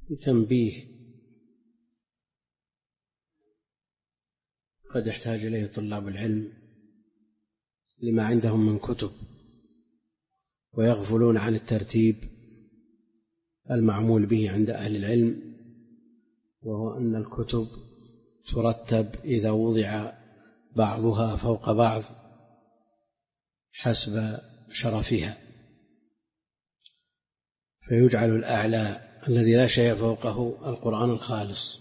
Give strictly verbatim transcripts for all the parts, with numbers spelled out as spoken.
تنبيه قد يحتاج إليه طلاب العلم لما عندهم من كتب ويغفلون عن الترتيب المعمول به عند أهل العلم، وهو أن الكتب ترتب إذا وضع بعضها فوق بعض حسب شرفها، فيجعل الأعلى الذي لا شيء فوقه القرآن الخالص،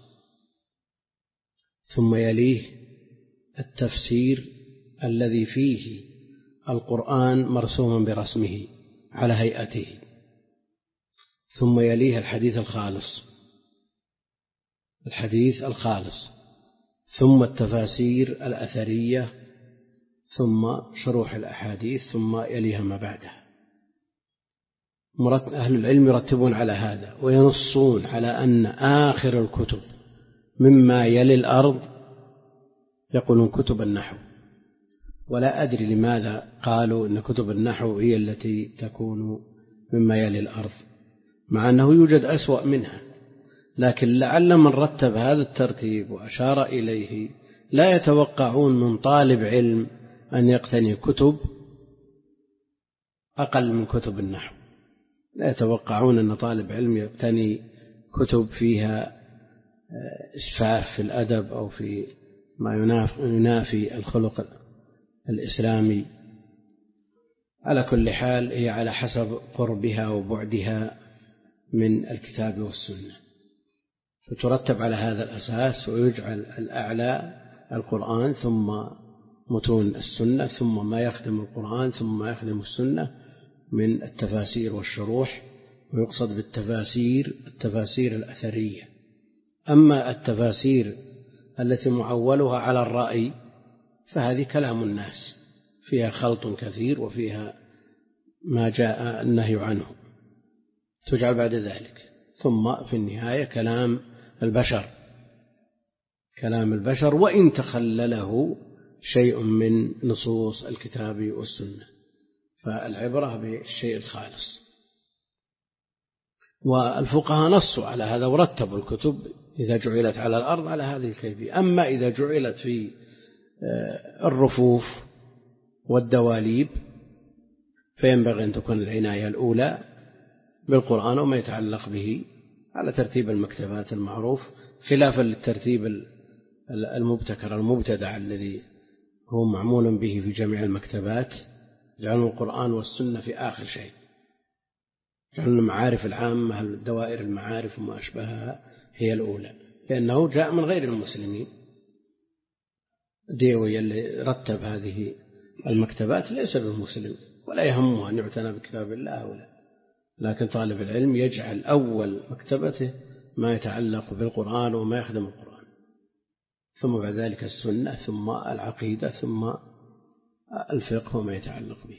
ثم يليه التفسير الذي فيه القرآن مرسوما برسمه على هيئته، ثم يليه الحديث الخالص الحديث الخالص ثم التفاسير الأثرية، ثم شروح الأحاديث، ثم يليها ما بعدها. أهل العلم يرتبون على هذا وينصون على أن آخر الكتب مما يلي الأرض يقولون كتب النحو، ولا أدري لماذا قالوا إن كتب النحو هي التي تكون مما يلي الأرض، مع أنه يوجد أسوأ منها، لكن لعل من رتب هذا الترتيب وأشار إليه لا يتوقعون من طالب علم أن يقتني كتب أقل من كتب النحو، لا يتوقعون أن طالب علم يقتني كتب فيها إسفاف في الأدب أو في ما ينافي الخلق الإسلامي. على كل حال هي على حسب قربها وبعدها من الكتاب والسنة، فترتب على هذا الأساس، ويجعل الأعلى القرآن ثم متون السنة ثم ما يخدم القرآن ثم ما يخدم السنة من التفاسير والشروح، ويقصد بالتفاسير التفاسير الأثرية. أما التفاسير التي معولها على الرأي فهذه كلام الناس فيها خلط كثير وفيها ما جاء النهي عنه، تجعل بعد ذلك، ثم في النهاية كلام البشر كلام البشر وإن تخلله شيء من نصوص الكتاب والسنة، فالعبرة بالشيء الخالص. والفقهاء نصوا على هذا ورتبوا الكتب إذا جعلت على الأرض على هذه الكيفية. أما إذا جعلت في الرفوف والدواليب فينبغي أن تكون العناية الأولى بالقرآن وما يتعلق به على ترتيب المكتبات المعروف، خلافا للترتيب المبتكر المبتدع الذي هو معمول به في جميع المكتبات، جعلوا القرآن والسنة في آخر شيء، جعلوا المعارف العامة دوائر المعارف وما أشبهها هي الأولى، لأنه جاء من غير المسلمين. ديوي اللي رتب هذه المكتبات ليس بالمسلم ولا يهمه أن يعتنى بكتاب الله ولا، لكن طالب العلم يجعل أول مكتبته ما يتعلق بالقرآن وما يخدم القرآن، ثم بعد ذلك السنة، ثم العقيدة، ثم الفقه وما يتعلق به.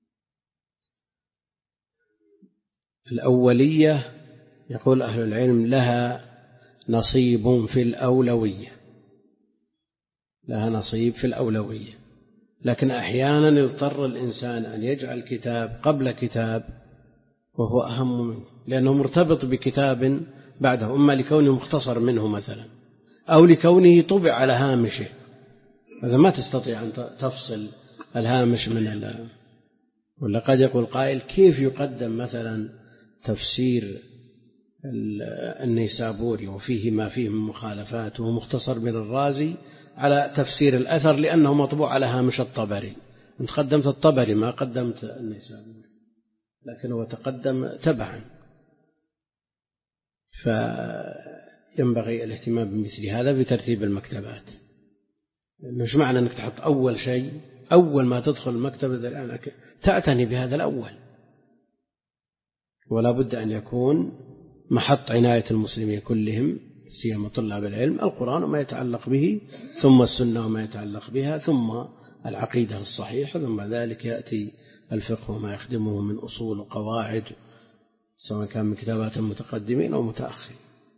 الأولية يقول أهل العلم لها نصيب في الأولوية لها نصيب في الأولوية لكن أحيانا يضطر الإنسان أن يجعل كتاب قبل كتاب وهو أهم منه، لأنه مرتبط بكتاب بعده، إما لكونه مختصر منه مثلا أو لكونه طبع على هامشه، هذا ما تستطيع أن تفصل الهامش من ال... ولا قد يقول قائل كيف يقدم مثلا تفسير النيسابوري وفيه ما فيه من مخالفات وهو مختصر من الرازي على تفسير الأثر لأنه مطبوع على هامش الطبري، أنت قدمت الطبري ما قدمت النيسابوري، لكن هو تقدم تبعا. فينبغي الاهتمام بمثل هذا بترتيب المكتبات، مش معنى أنك تحط أول شيء أول ما تدخل المكتبة الآن تعتني بهذا الأول، ولا بد أن يكون محط عناية المسلمين كلهم سيما طلاب العلم القرآن وما يتعلق به، ثم السنة وما يتعلق بها، ثم العقيدة الصحيحة، ثم ذلك يأتي الفقه وما يخدمه من أصول وقواعد سواء كان من كتابات المتقدمين أو متأخرين.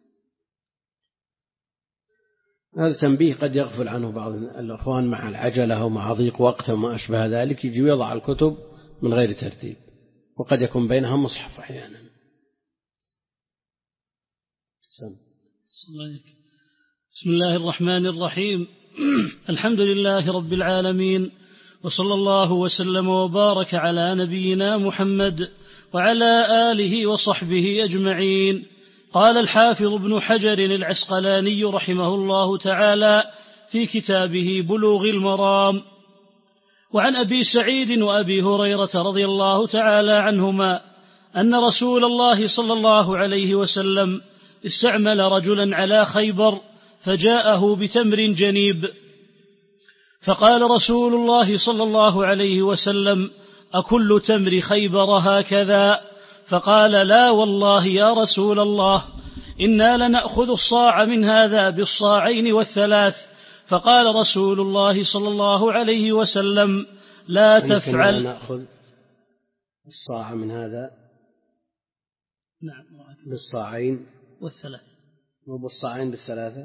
هذا تنبيه قد يغفل عنه بعض الأخوان مع العجلة أو مع ضيق وقت وما أشبه ذلك، يجي يضع الكتب من غير ترتيب، وقد يكون بينها مصحف أحيانا. بسم الله الرحمن الرحيم. الحمد لله رب العالمين، وصلى الله وسلم وبارك على نبينا محمد وعلى آله وصحبه أجمعين. قال الحافظ ابن حجر العسقلاني رحمه الله تعالى في كتابه بلوغ المرام: وعن أبي سعيد وأبي هريرة رضي الله تعالى عنهما أن رسول الله صلى الله عليه وسلم استعمل رجلا على خيبر فجاءه بتمر جنيب، فقال رسول الله صلى الله عليه وسلم: أكل تمر خيبر هكذا؟ فقال: لا والله يا رسول الله، إنا لنأخذ الصاع من هذا بالصاعين والثلاث. فقال رسول الله صلى الله عليه وسلم: لا تفعل. نأخذ الصاع من هذا نعم بالصاعين والثلاث، وبالصاعين بالثلاثة.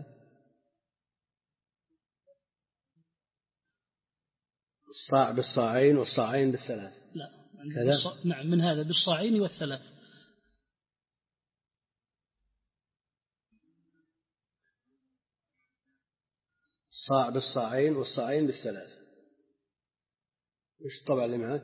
الصاع بالصاعين والصاعين بالثلاث. لا كذا؟ نعم، من هذا بالصاعين والثلاث. الصاع بالصاعين والصاعين بالثلاث. وش الطبع اللي معك؟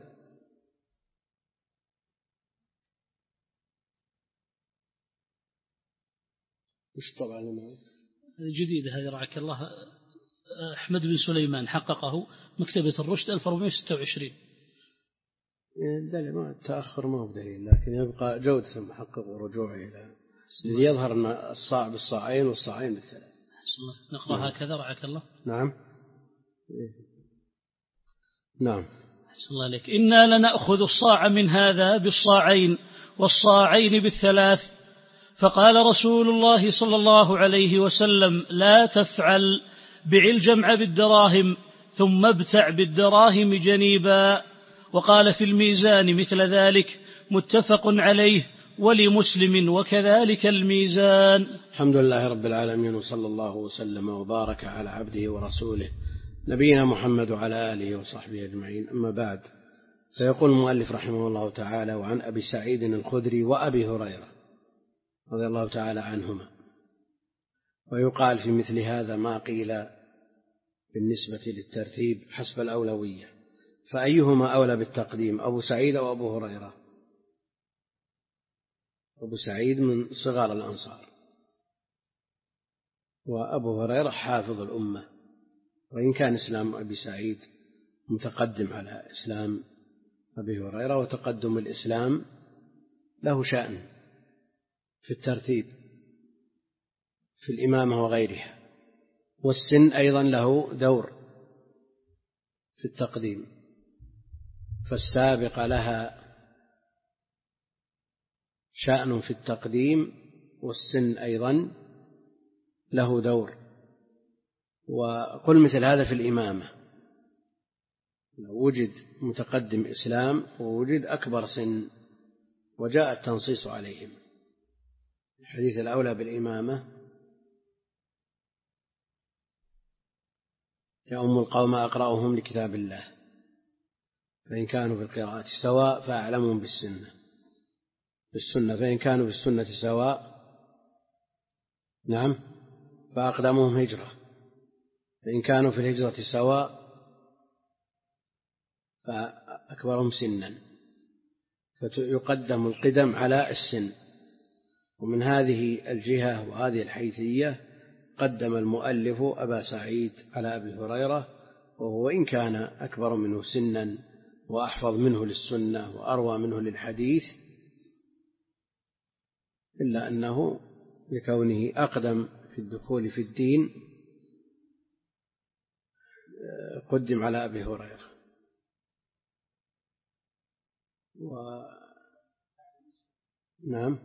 وش الطبع اللي معك؟ جديدة هذه رعاك الله، أحمد بن سليمان حققه، مكتبة الرشد ألف وأربعمائة وستة وعشرين. دليل ما التأخر ما هو بدليل، لكن يبقى جودة المحقق ورجوعه إلى الذي يظهر أن الصاع بالصاعين والصاعين بالثلاث. نقرأ نعم. هكذا رعاك الله. نعم نعم. أحسن الله عليك. إنا لنأخذ الصاع من هذا بالصاعين والصاعين بالثلاث. فقال رسول الله صلى الله عليه وسلم: لا تفعل، بع الجمع بالدراهم ثم ابتع بالدراهم جنيبا. وقال في الميزان مثل ذلك، متفق عليه، ولمسلم وكذلك الميزان. الحمد لله رب العالمين، وصلى الله وسلم وبارك على عبده ورسوله نبينا محمد وعلى آله وصحبه أجمعين. أما بعد، فيقول المؤلف رحمه الله تعالى: وعن أبي سعيد الخدري وأبي هريرة رضي الله تعالى عنهما. ويقال في مثل هذا ما قيل بالنسبة للترتيب حسب الأولوية، فأيهما أولى بالتقديم، أبو سعيد أو أبو هريرة؟ أبو سعيد من صغار الأنصار، وأبو هريرة حافظ الأمة، وإن كان إسلام أبي سعيد متقدم على إسلام أبي هريرة، وتقدم الإسلام له شأن في الترتيب في الإمامة وغيرها، والسن أيضا له دور في التقديم، فالسابقة لها شأن في التقديم، والسن أيضا له دور. وقل مثل هذا في الإمامة، لو وجد متقدم إسلام ووجد أكبر سن وجاء التنصيص عليهم، الحديث الأولى بالإمامة: يؤم القوم أقرأهم لكتاب الله، فإن كانوا في القراءة سواء فأعلمهم بالسنة بالسنة فإن كانوا في السنة سواء نعم فأقدمهم هجرة، فإن كانوا في الهجرة سواء فأكبرهم سنا، فيقدم القدم على السن. ومن هذه الجهة وهذه الحيثية قدم المؤلف أبا سعيد على أبي هريرة، وهو إن كان أكبر منه سنا وأحفظ منه للسنة وأروى منه للحديث، إلا أنه لكونه أقدم في الدخول في الدين قدم على أبي هريرة. و... نعم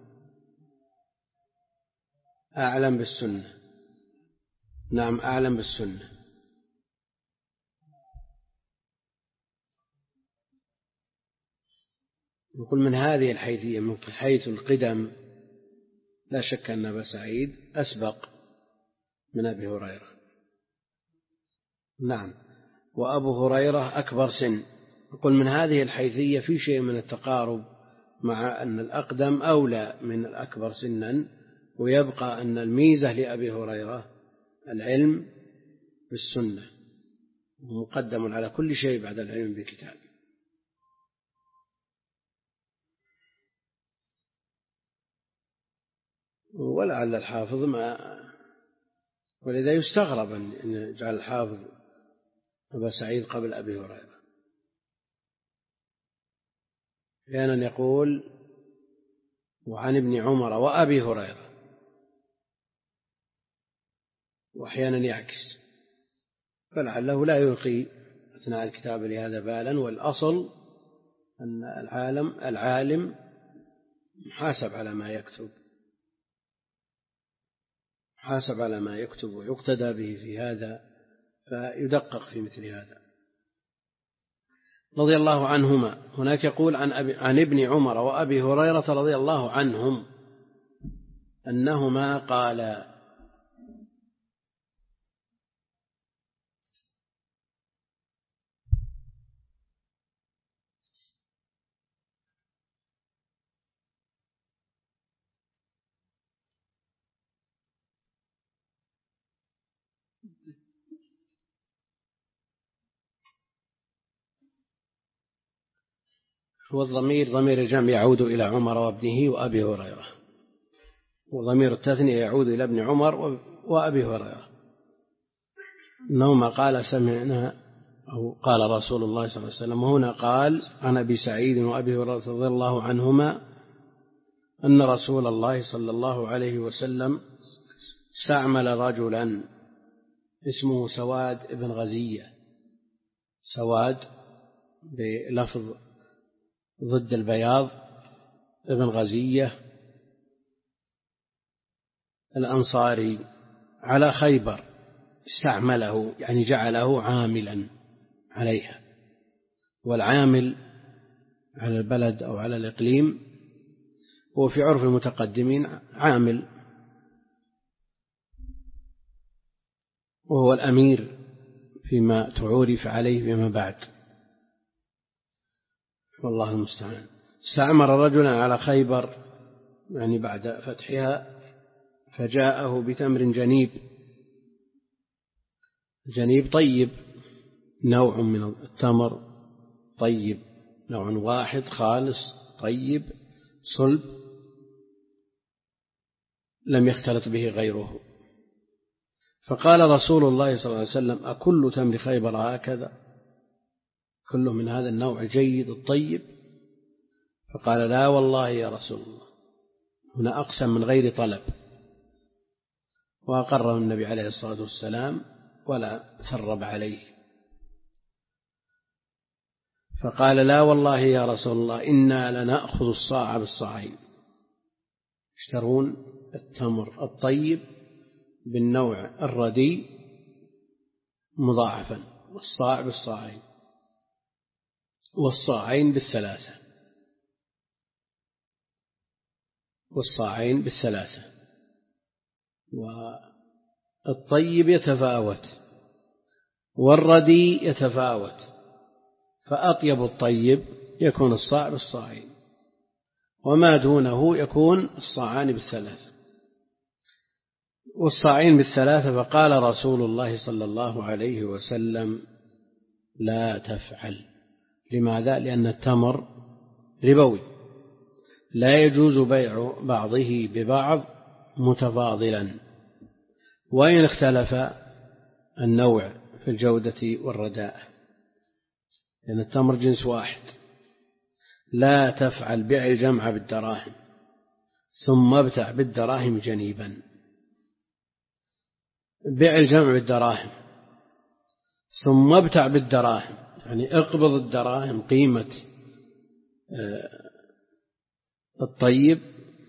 أعلم بالسنة، نعم أعلم بالسنة. نقول من هذه الحيثية من حيث القدم لا شك أن أبا سعيد أسبق من أبي هريرة، نعم، وأبو هريرة أكبر سن. نقول من هذه الحيثية في شيء من التقارب، مع أن الأقدم أولى من الأكبر سنا، ويبقى أن الميزة لأبي هريرة العلم بالسنة مقدم على كل شيء بعد العلم بالكتاب. ولعل الحافظ ما ولذا يستغرب أن يجعل الحافظ أبا سعيد قبل أبي هريرة. أحيانا يقول وعن ابن عمر وأبي هريرة، وأحيانا يعكس، فلعله لا يلقي أثناء الكتاب لهذا بالا. والأصل أن العالم العالم محاسب على ما يكتب محاسب على ما يكتب ويقتدى به في هذا، فيدقق في مثل هذا. رضي الله عنهما. هناك يقول عن, أبي عن ابن عمر وأبي هريرة رضي الله عنهم أنهما قالا. والضمير ضمير الجمع يعود إلى عمر وابنه وأبي هريرة، وضمير التثنية يعود إلى ابن عمر وأبي هريرة. إنهما قال سمعنا أو قال رسول الله صلى الله عليه وسلم. وهنا قال عن أبي سعيد وأبي هريرة رضي الله عنهما أن رسول الله صلى الله عليه وسلم استعمل رجلا اسمه سواد ابن غزية، سواد بلفظ ضد البياض ابن غزية الأنصاري على خيبر، استعمله يعني جعله عاملا عليها. والعامل على البلد أو على الإقليم هو في عرف المتقدمين عامل، وهو الأمير فيما تعورف عليه فيما بعد، والله المستعان. استعمر رجلا على خيبر يعني بعد فتحها، فجاءه بتمر جنيب، جنيب طيب، نوع من التمر طيب، نوع واحد خالص طيب صلب لم يختلط به غيره. فقال رسول الله صلى الله عليه وسلم أكل تمر خيبر هكذا، كله من هذا النوع الجيد الطيب؟ فقال لا والله يا رسول الله. هنا أقسم من غير طلب، وأقره النبي عليه الصلاة والسلام ولا ثرب عليه. فقال لا والله يا رسول الله إنا لنأخذ الصاع بالصاعين، يشترون التمر الطيب بالنوع الردي مضاعفا، والصاع بالصاعين، والصاعين بالثلاثة، والصاعين بالثلاثة. والطيب يتفاوت والردي يتفاوت، فأطيب الطيب يكون الصاع بالصاعين، وما دونه يكون الصاعان بالثلاثة، والصاعين بالثلاثة. فقال رسول الله صلى الله عليه وسلم لا تفعل. لماذا؟ لأن التمر ربوي، لا يجوز بيع بعضه ببعض متفاضلا، وإن اختلف النوع في الجودة والرداء، لأن التمر جنس واحد. لا تفعل، بيع الجمع بالدراهم ثم ابتع بالدراهم جنيبا. بيع الجمع بالدراهم ثم ابتع بالدراهم، يعني اقبض الدراهم قيمة الطيب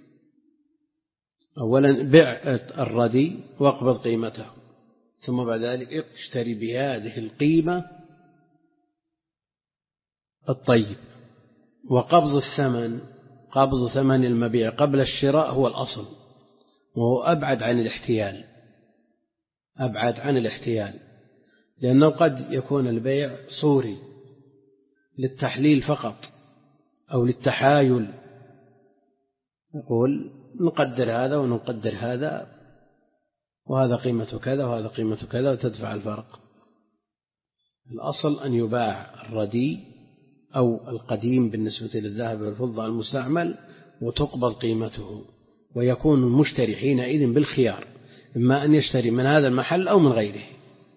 أولا، بيع الردي واقبض قيمته، ثم بعد ذلك اشتري بهذه القيمة الطيب. وقبض الثمن، قبض ثمن المبيع قبل الشراء هو الأصل، وهو أبعد عن الاحتيال، أبعد عن الاحتيال، لأنه قد يكون البيع صوري للتحليل فقط أو للتحايل. يقول نقدر هذا ونقدر هذا، وهذا قيمة كذا وهذا قيمة كذا، وتدفع الفرق. الأصل أن يباع الردي أو القديم بالنسبة للذهب والفضة المستعمل وتقبض قيمته، ويكون المشتري حينئذ بالخيار، إما أن يشتري من هذا المحل أو من غيره،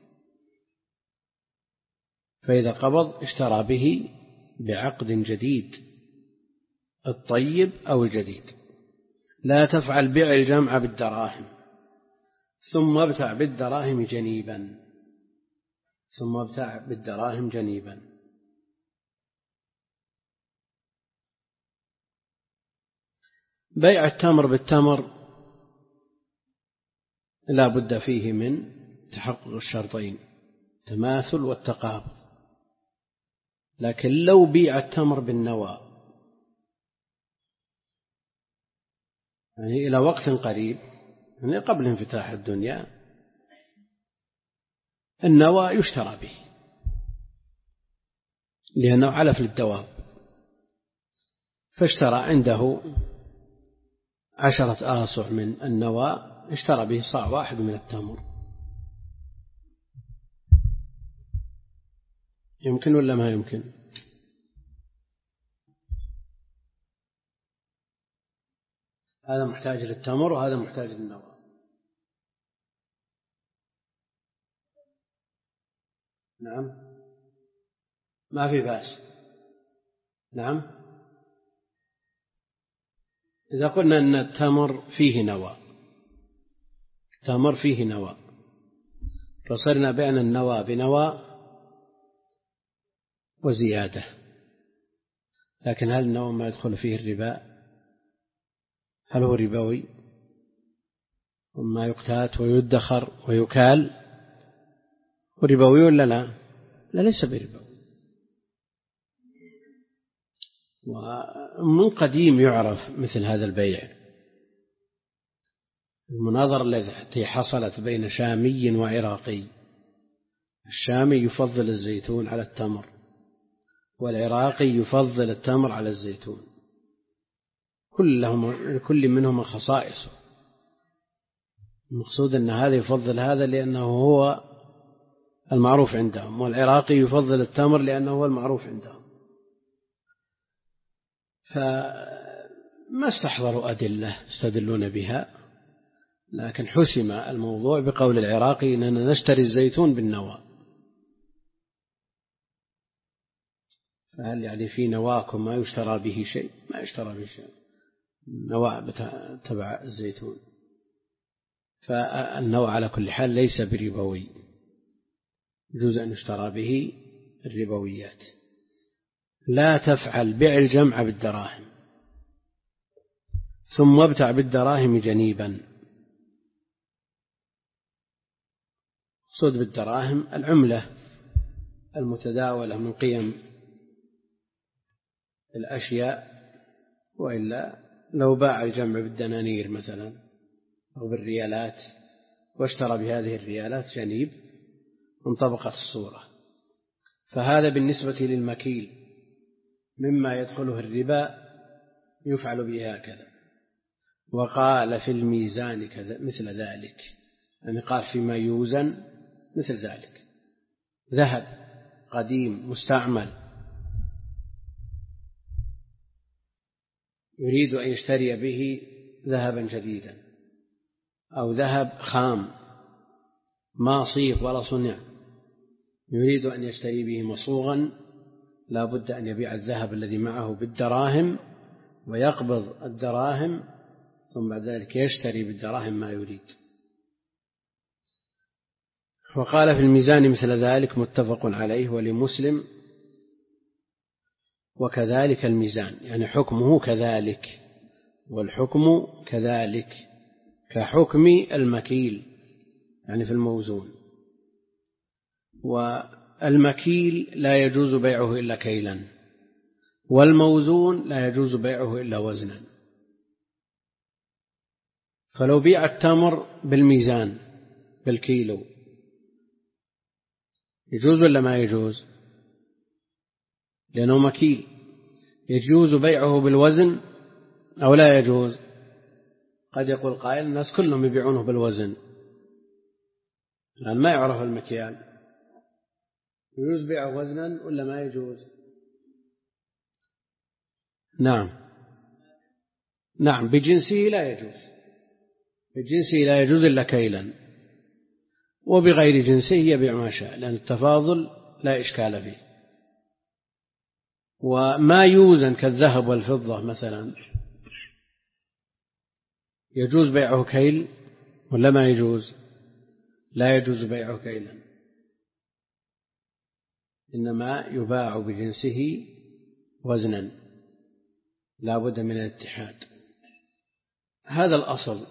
فإذا قبض اشترى به بعقد جديد، الطيب أو الجديد. لا تفعل بيع الجمع بالدراهم ثم ابتع بالدراهم جنيبا، ثم ابتع بالدراهم جنيبا. بيع التمر بالتمر لا بد فيه من تحقق الشرطين، تماثل والتقابض. لكن لو بيع التمر بالنوى، يعني إلى وقت قريب، يعني قبل انفتاح الدنيا، النوى يشترى به لأنه علف للدواب، فاشترى عنده عشرة آصع من النوى، اشترى به صاع واحد من التمر. يمكن ولا ما يمكن؟ هذا محتاج للتمر وهذا محتاج للنوى. نعم، ما في بأس. نعم، إذا قلنا أن التمر فيه نوى، التمر فيه نوى، فصرنا بين النوى بنوى وزيادة، لكن هل النوى ما يدخل فيه الربا؟ هل هو ربوي وما يقتات ويدخر ويكال ربوي ولا لا؟ لا، ليس بربوي. ومن قديم يعرف مثل هذا البيع. المناظرة التي حصلت بين شامي وعراقي، الشامي يفضل الزيتون على التمر، والعراقي يفضل التمر على الزيتون، كلهم كل منهما خصائصه. المقصود أن هذا يفضل هذا لأنه هو المعروف عندهم، والعراقي يفضل التمر لأنه هو المعروف عندهم. فما استحضروا أدلة يستدلون بها، لكن حسم الموضوع بقول العراقي أننا نشتري الزيتون بالنوى. فهل يعني في نواكم ما يشترى به شيء؟ ما يشترى به شيء، النوى تبع الزيتون. فالنوى على كل حال ليس بربوي، يجوز أن يشترى به الربويات. لا تفعل بيع الجمع بالدراهم ثم ابتع بالدراهم جنيبا. مقصود بالدراهم العملة المتداولة من قيم الأشياء، وإلا لو باع الجمع بالدنانير مثلا أو بالريالات واشترى بهذه الريالات جنيب انطبقت الصورة. فهذا بالنسبة للمكيل مما يدخله الربا يفعل به هكذا. وقال في الميزان كذا مثل ذلك، يعني قال فيما يوزن مثل ذلك. ذهب قديم مستعمل يريد أن يشتري به ذهبا جديدا، أو ذهب خام ما صيغ ولا صنع يريد أن يشتري به مصوغا، لا بد أن يبيع الذهب الذي معه بالدراهم ويقبض الدراهم، ثم بعد ذلك يشتري بالدراهم ما يريد. وقال في الميزان مثل ذلك متفق عليه ولمسلم. وكذلك الميزان يعني حكمه كذلك، والحكم كذلك كحكم المكيل يعني في الموزون. والمكيل لا يجوز بيعه إلا كيلا، والموزون لا يجوز بيعه إلا وزنا. فلو بيع التمر بالميزان بالكيلو يجوز ولا ما يجوز؟ لأنه مكيل. يجوز بيعه بالوزن أو لا يجوز؟ قد يقول قائل الناس كلهم يبيعونه بالوزن، لأن ما يعرف المكيال، يجوز بيعه وزنا ولا ما يجوز؟ نعم نعم بجنسه لا يجوز، بجنسه لا يجوز إلا كيلا، وبغير جنسه يبيع ما شاء، لأن التفاضل لا إشكال فيه. وما يوزن كالذهب والفضة مثلا يجوز بيعه كيل ولا ما يجوز؟ لا يجوز بيعه كيلا، إنما يباع بجنسه وزنا، لا بد من الاتحاد. هذا الأصل.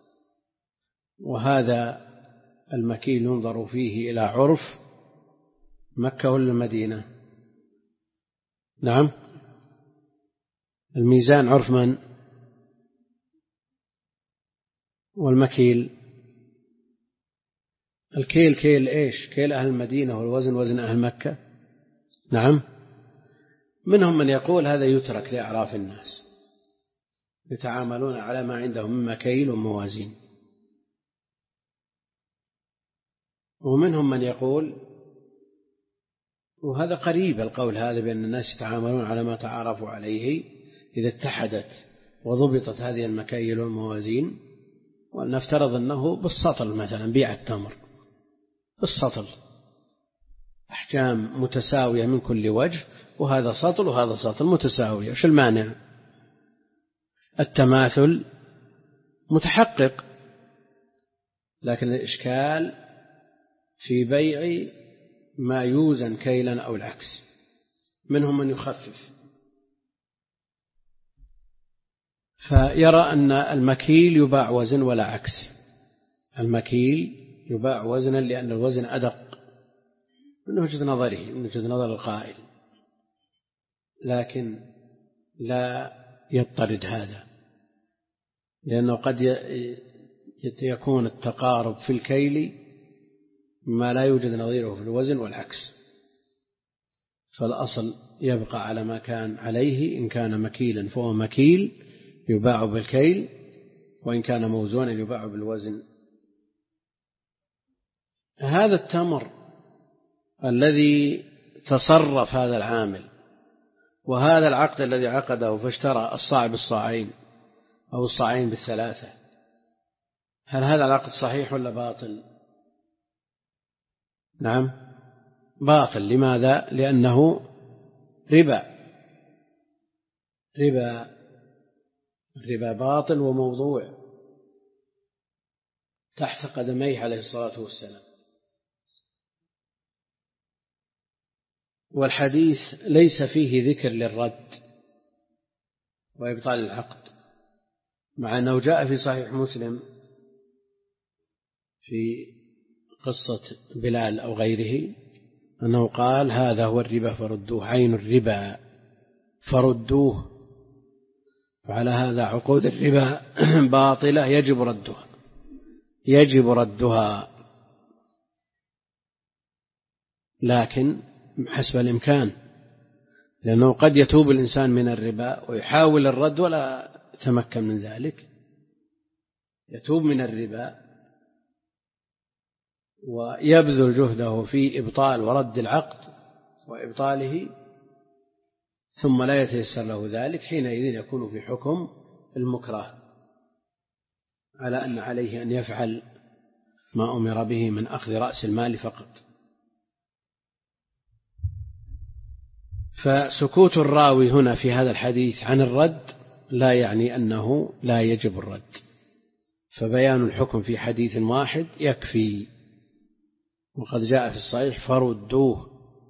وهذا المكيل ينظر فيه إلى عرف مكة ولا المدينة؟ نعم الميزان عرف من؟ والمكيل الكيل كيل إيش؟ كيل أهل المدينة، والوزن وزن أهل مكة. نعم منهم من يقول هذا يترك لأعراف الناس يتعاملون على ما عندهم من مكيل وموازين، ومنهم من يقول، وهذا قريب القول هذا، بأن الناس يتعاملون على ما تعارفوا عليه إذا اتحدت وضبطت هذه المكايل والموازين. ولنفترض أنه بالسطل مثلا، بيع التمر بالسطل، أحجام متساوية من كل وجه، وهذا سطل وهذا سطل متساوية، وش المانع؟ التماثل متحقق، لكن الإشكال في بيع ما يوزن كيلا أو العكس. منهم من يخفف فيرى أن المكيل يباع وزن ولا عكس، المكيل يباع وزنا لأن الوزن أدق من وجهة نظره، من وجهة نظر القائل، لكن لا يضطرد هذا، لأنه قد يكون التقارب في الكيل ما لا يوجد نظيره في الوزن والعكس، فالأصل يبقى على ما كان عليه. إن كان مكيلا فهو مكيل يباع بالكيل، وإن كان موزونا يباع بالوزن. هذا التمر الذي تصرف هذا العامل، وهذا العقد الذي عقده فاشترى الصاع بالصاعين أو الصاعين بالثلاثة، هل هذا العقد صحيح ولا باطل؟ نعم باطل. لماذا؟ لأنه ربا، ربا الربا باطل وموضوع تحت قدميه عليه الصلاة والسلام. والحديث ليس فيه ذكر للرد وإبطال العقد، مع أنه جاء في صحيح مسلم في قصة بلال أو غيره أنه قال هذا هو الربا فردوه، عين الربا فردوه. وعلى هذا عقود الربا باطلة يجب ردها، يجب ردها، لكن حسب الإمكان، لأنه قد يتوب الإنسان من الربا ويحاول الرد ولا يتمكن من ذلك، يتوب من الربا ويبذل جهده في إبطال ورد العقد وإبطاله، ثم لا يتيسر له ذلك، حينئذ يكون في حكم المكره، على أن عليه أن يفعل ما أمر به من أخذ رأس المال فقط. فسكوت الراوي هنا في هذا الحديث عن الرد لا يعني أنه لا يجب الرد، فبيان الحكم في حديث واحد يكفي، وقد جاء في الصحيح فردوه.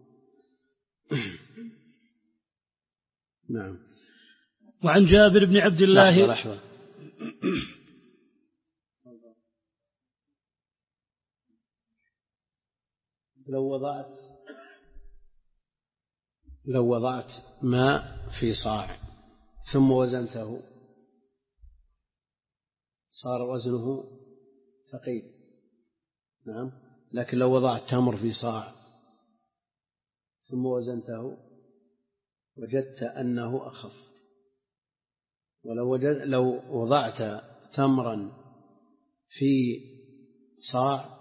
نعم. وعن جابر بن عبد الله لحظة لحظة لو وضعت لو وضعت ماء في صاع ثم وزنته صار وزنه ثقيل، نعم، لكن لو وضعت تمر في صاع ثم وزنته وجدت أنه أخف. ولو وجد لو وضعت تمرا في صاع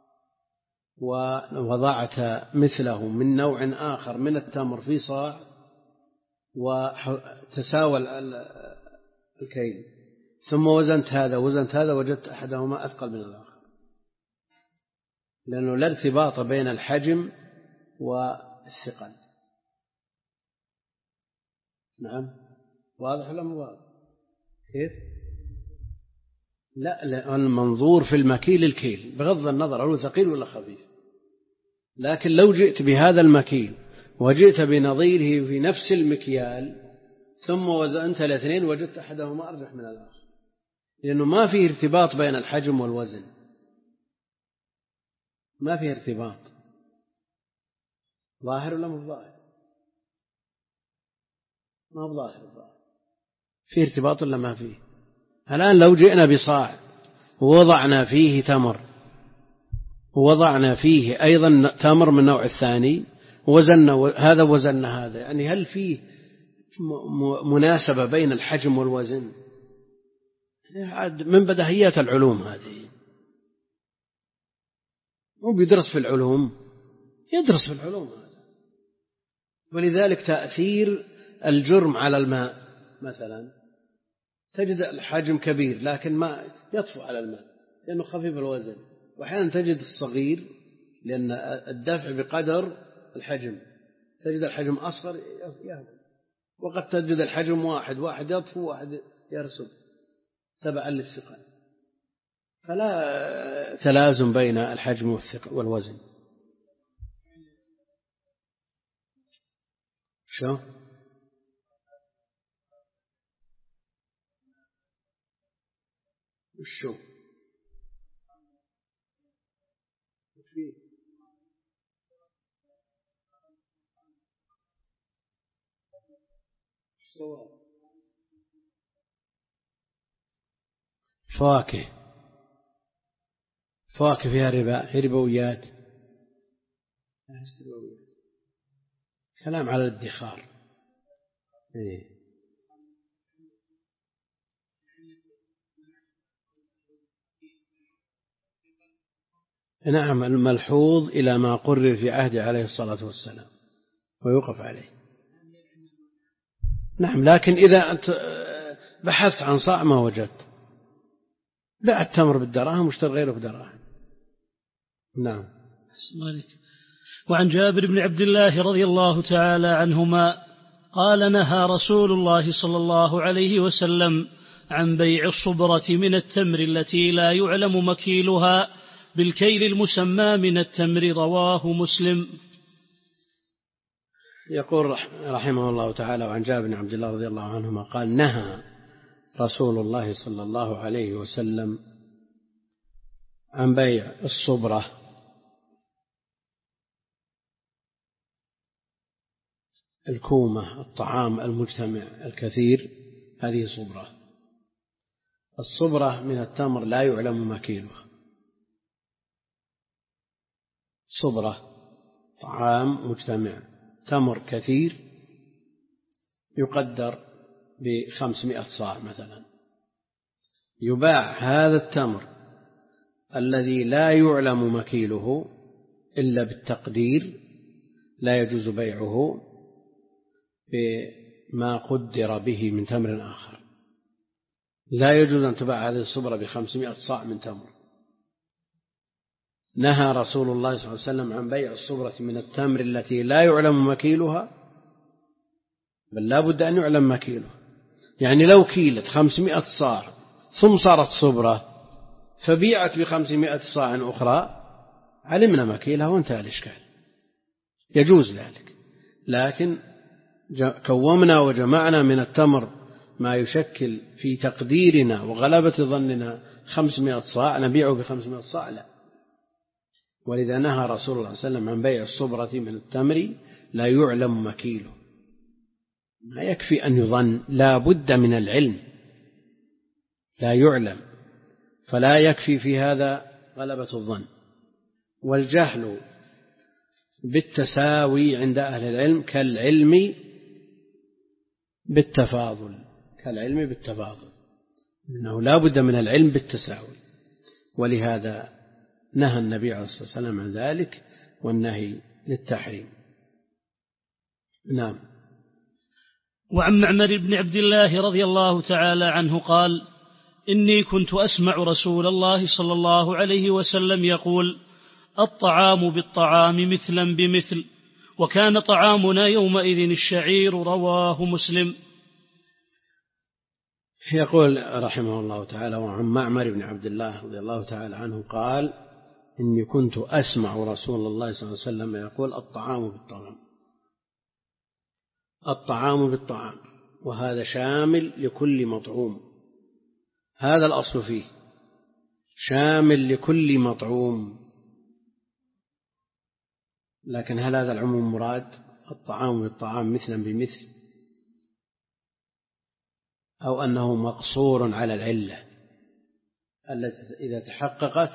ووضعت مثله من نوع آخر من التمر في صاع وتساوى الكيل، ثم وزنت هذا وزنت هذا، وجدت أحدهما أثقل من الآخر، لأنه لا ارتباط بين الحجم والثقل. نعم، واضح ولا مو واضح؟ كيف؟ لا, لا المنظور في المكيل الكيل بغض النظر هو ثقيل ولا خفيف، لكن لو جئت بهذا المكيل وجئت بنظيره في نفس المكيال ثم وزنت الاثنين وجدت أحدهما أرجح من الآخر، لأنه ما فيه ارتباط بين الحجم والوزن، ما فيه ارتباط. ظاهر ولا مو ظاهر؟ ما هو ظاهر. الظاهر فيه ارتباط ولا ما فيه؟ الآن لو جئنا بصاع ووضعنا فيه تمر ووضعنا فيه أيضا تمر من النوع الثاني وزننا هذا وزننا هذا، يعني هل فيه مناسبة بين الحجم والوزن؟ من بديهيات العلوم هذه، مو بيدرس في العلوم، يدرس في العلوم هذا. ولذلك تأثير الجرم على الماء مثلا، تجد الحجم كبير لكن ما يطفو على الماء لأنه خفيف الوزن، وأحيانا تجد الصغير لأن الدفع بقدر الحجم، تجد الحجم أصغر يهبط، وقد تجد الحجم واحد واحد يطفو واحد يرسب تبعا للثقل. فلا تلازم بين الحجم والوزن. شو وشو فواكه فواكه فيها ربا، هي ربويات، كلام على الادخار. إيه. نعم، الملحوظ إلى ما قرر في عهده عليه الصلاة والسلام ويوقف عليه. نعم، لكن إذا أنت بحثت عن صاع ما وجدت، باع التمر بالدراهم واشترى غيره بدراهم. نعم. وعن جابر بن عبد الله رضي الله تعالى عنهما قال نهى رسول الله صلى الله عليه وسلم عن بيع الصبرة من التمر التي لا يعلم مكيلها بالكيل المسمى من التمر، رواه مسلم. يقول رحمه الله تعالى وعن جابر بن عبد الله رضي الله عنهما قال نهى رسول الله صلى الله عليه وسلم عن بيع الصبرة، الكومة، الطعام المجتمع الكثير، هذه صبرة. الصبرة من التمر لا يعلم مكيلها. صبرة طعام مجتمع، تمر كثير يقدر بخمسمائة صاع مثلا، يباع هذا التمر الذي لا يعلم مكيله إلا بالتقدير، لا يجوز بيعه بما قدر به من تمر آخر. لا يجوز أن تباع هذه الصبرة بخمسمائة صاع من تمر. نهى رسول الله صلى الله عليه وسلم عن بيع الصبرة من التمر التي لا يعلم مكيلها، بل لا بد أن يعلم مكيله. يعني لو كيلت خمسمائة صاع ثم صارت صبرة فبيعت بخمسمائة صاع أخرى، علمنا مكيلها وانتهى الإشكال، يجوز ذلك. لكن كومنا وجمعنا من التمر ما يشكل في تقديرنا وغلبة ظننا خمسمائة صاع نبيعه بخمسمائة صاع، لا. ولذا نهى رسول الله صلى الله عليه وسلم عن بيع الصبرة من التمر لا يعلم مكيله. ما يكفي أن يظن، لا بد من العلم، لا يعلم، فلا يكفي في هذا غلبة الظن. والجهل بالتساوي عند أهل العلم كالعلم بالتفاضل، كالعلم بالتفاضل. إنه لا بد من العلم بالتساوي، ولهذا نهى النبي عليه الصلاة والسلام عن ذلك، والنهي للتحريم. نعم. وعن معمر بن عبد الله رضي الله تعالى عنه قال: إني كنت أسمع رسول الله صلى الله عليه وسلم يقول: الطعام بالطعام مثلا بمثل، وكان طعامنا يومئذ الشعير. رواه مسلم. يقول رحمه الله تعالى: وعن معمر بن عبد الله رضي الله تعالى عنه قال: إني كنت أسمع رسول الله صلى الله عليه وسلم يقول: الطعام بالطعام. الطعام بالطعام، وهذا شامل لكل مطعوم، هذا الأصل فيه، شامل لكل مطعوم. لكن هل هذا العموم مراد؟ الطعام بالطعام مثلا بمثل، أو أنه مقصور على العلة التي إذا تحققت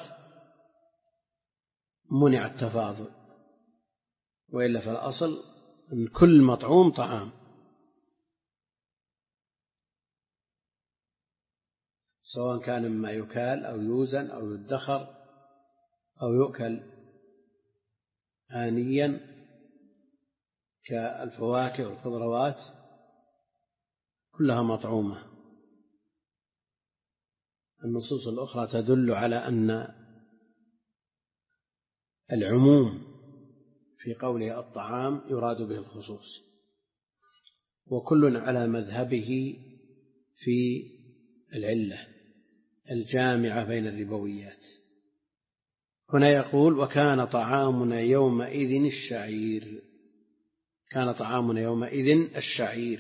منع التفاضل، وإلا فالأصل أن كل مطعوم طعام، سواء كان مما يكال أو يوزن أو يدخر أو يؤكل آنيا كالفواكه والخضروات، كلها مطعومة. النصوص الأخرى تدل على أن العموم في قوله الطعام يراد به الخصوص، وكل على مذهبه في العلة الجامعة بين الربويات. هنا يقول: وكان طعامنا يومئذ الشعير. كان طعامنا يومئذ الشعير.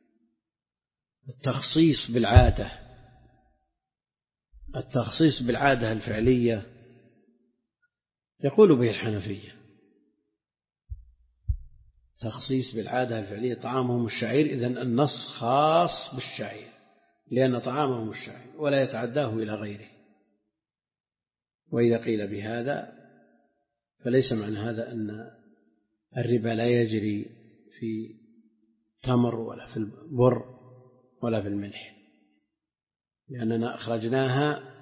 التخصيص بالعادة، التخصيص بالعادة الفعلية يقول به الحنفية، تخصيص بالعادة الفعلية طعامهم الشعير، إذن النص خاص بالشعير لأن طعامهم الشعير ولا يتعداه إلى غيره. وإذا قيل بهذا فليس معنى هذا أن الربا لا يجري في تمر ولا في البر ولا في الملح، لأننا أخرجناها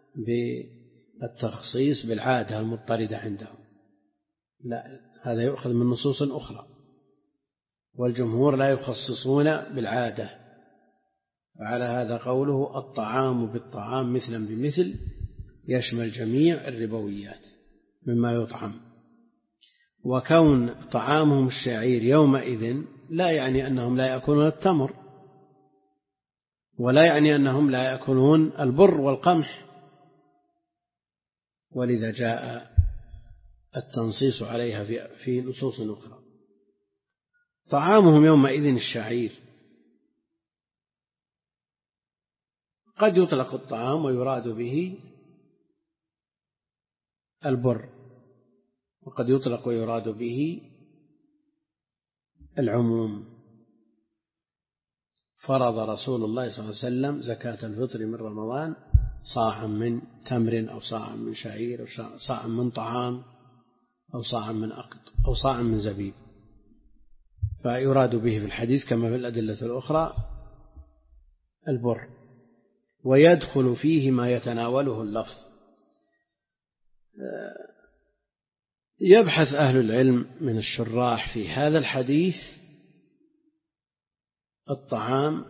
بالتخصيص بالعادة المضطردة عندهم. لا، هذا يؤخذ من نصوص أخرى، والجمهور لا يخصصون بالعادة. وعلى هذا قوله: الطعام بالطعام مثلا بمثل، يشمل جميع الربويات مما يطعم. وكون طعامهم الشعير يومئذ لا يعني أنهم لا يأكلون التمر، ولا يعني أنهم لا يأكلون البر والقمح، ولذا جاء التنصيص عليها في في نصوص أخرى. طعامهم يومئذ الشعير. قد يطلق الطعام ويراد به البر، وقد يطلق ويراد به العموم. فرض رسول الله صلى الله عليه وسلم زكاة الفطر من رمضان صاعا من تمر أو صاعا من شعير أو صاعا من طعام أو صاعا من أقط أو صاعا من زبيب، فيراد به في الحديث كما في الأدلة الأخرى البر، ويدخل فيه ما يتناوله اللفظ. يبحث أهل العلم من الشراح في هذا الحديث الطعام،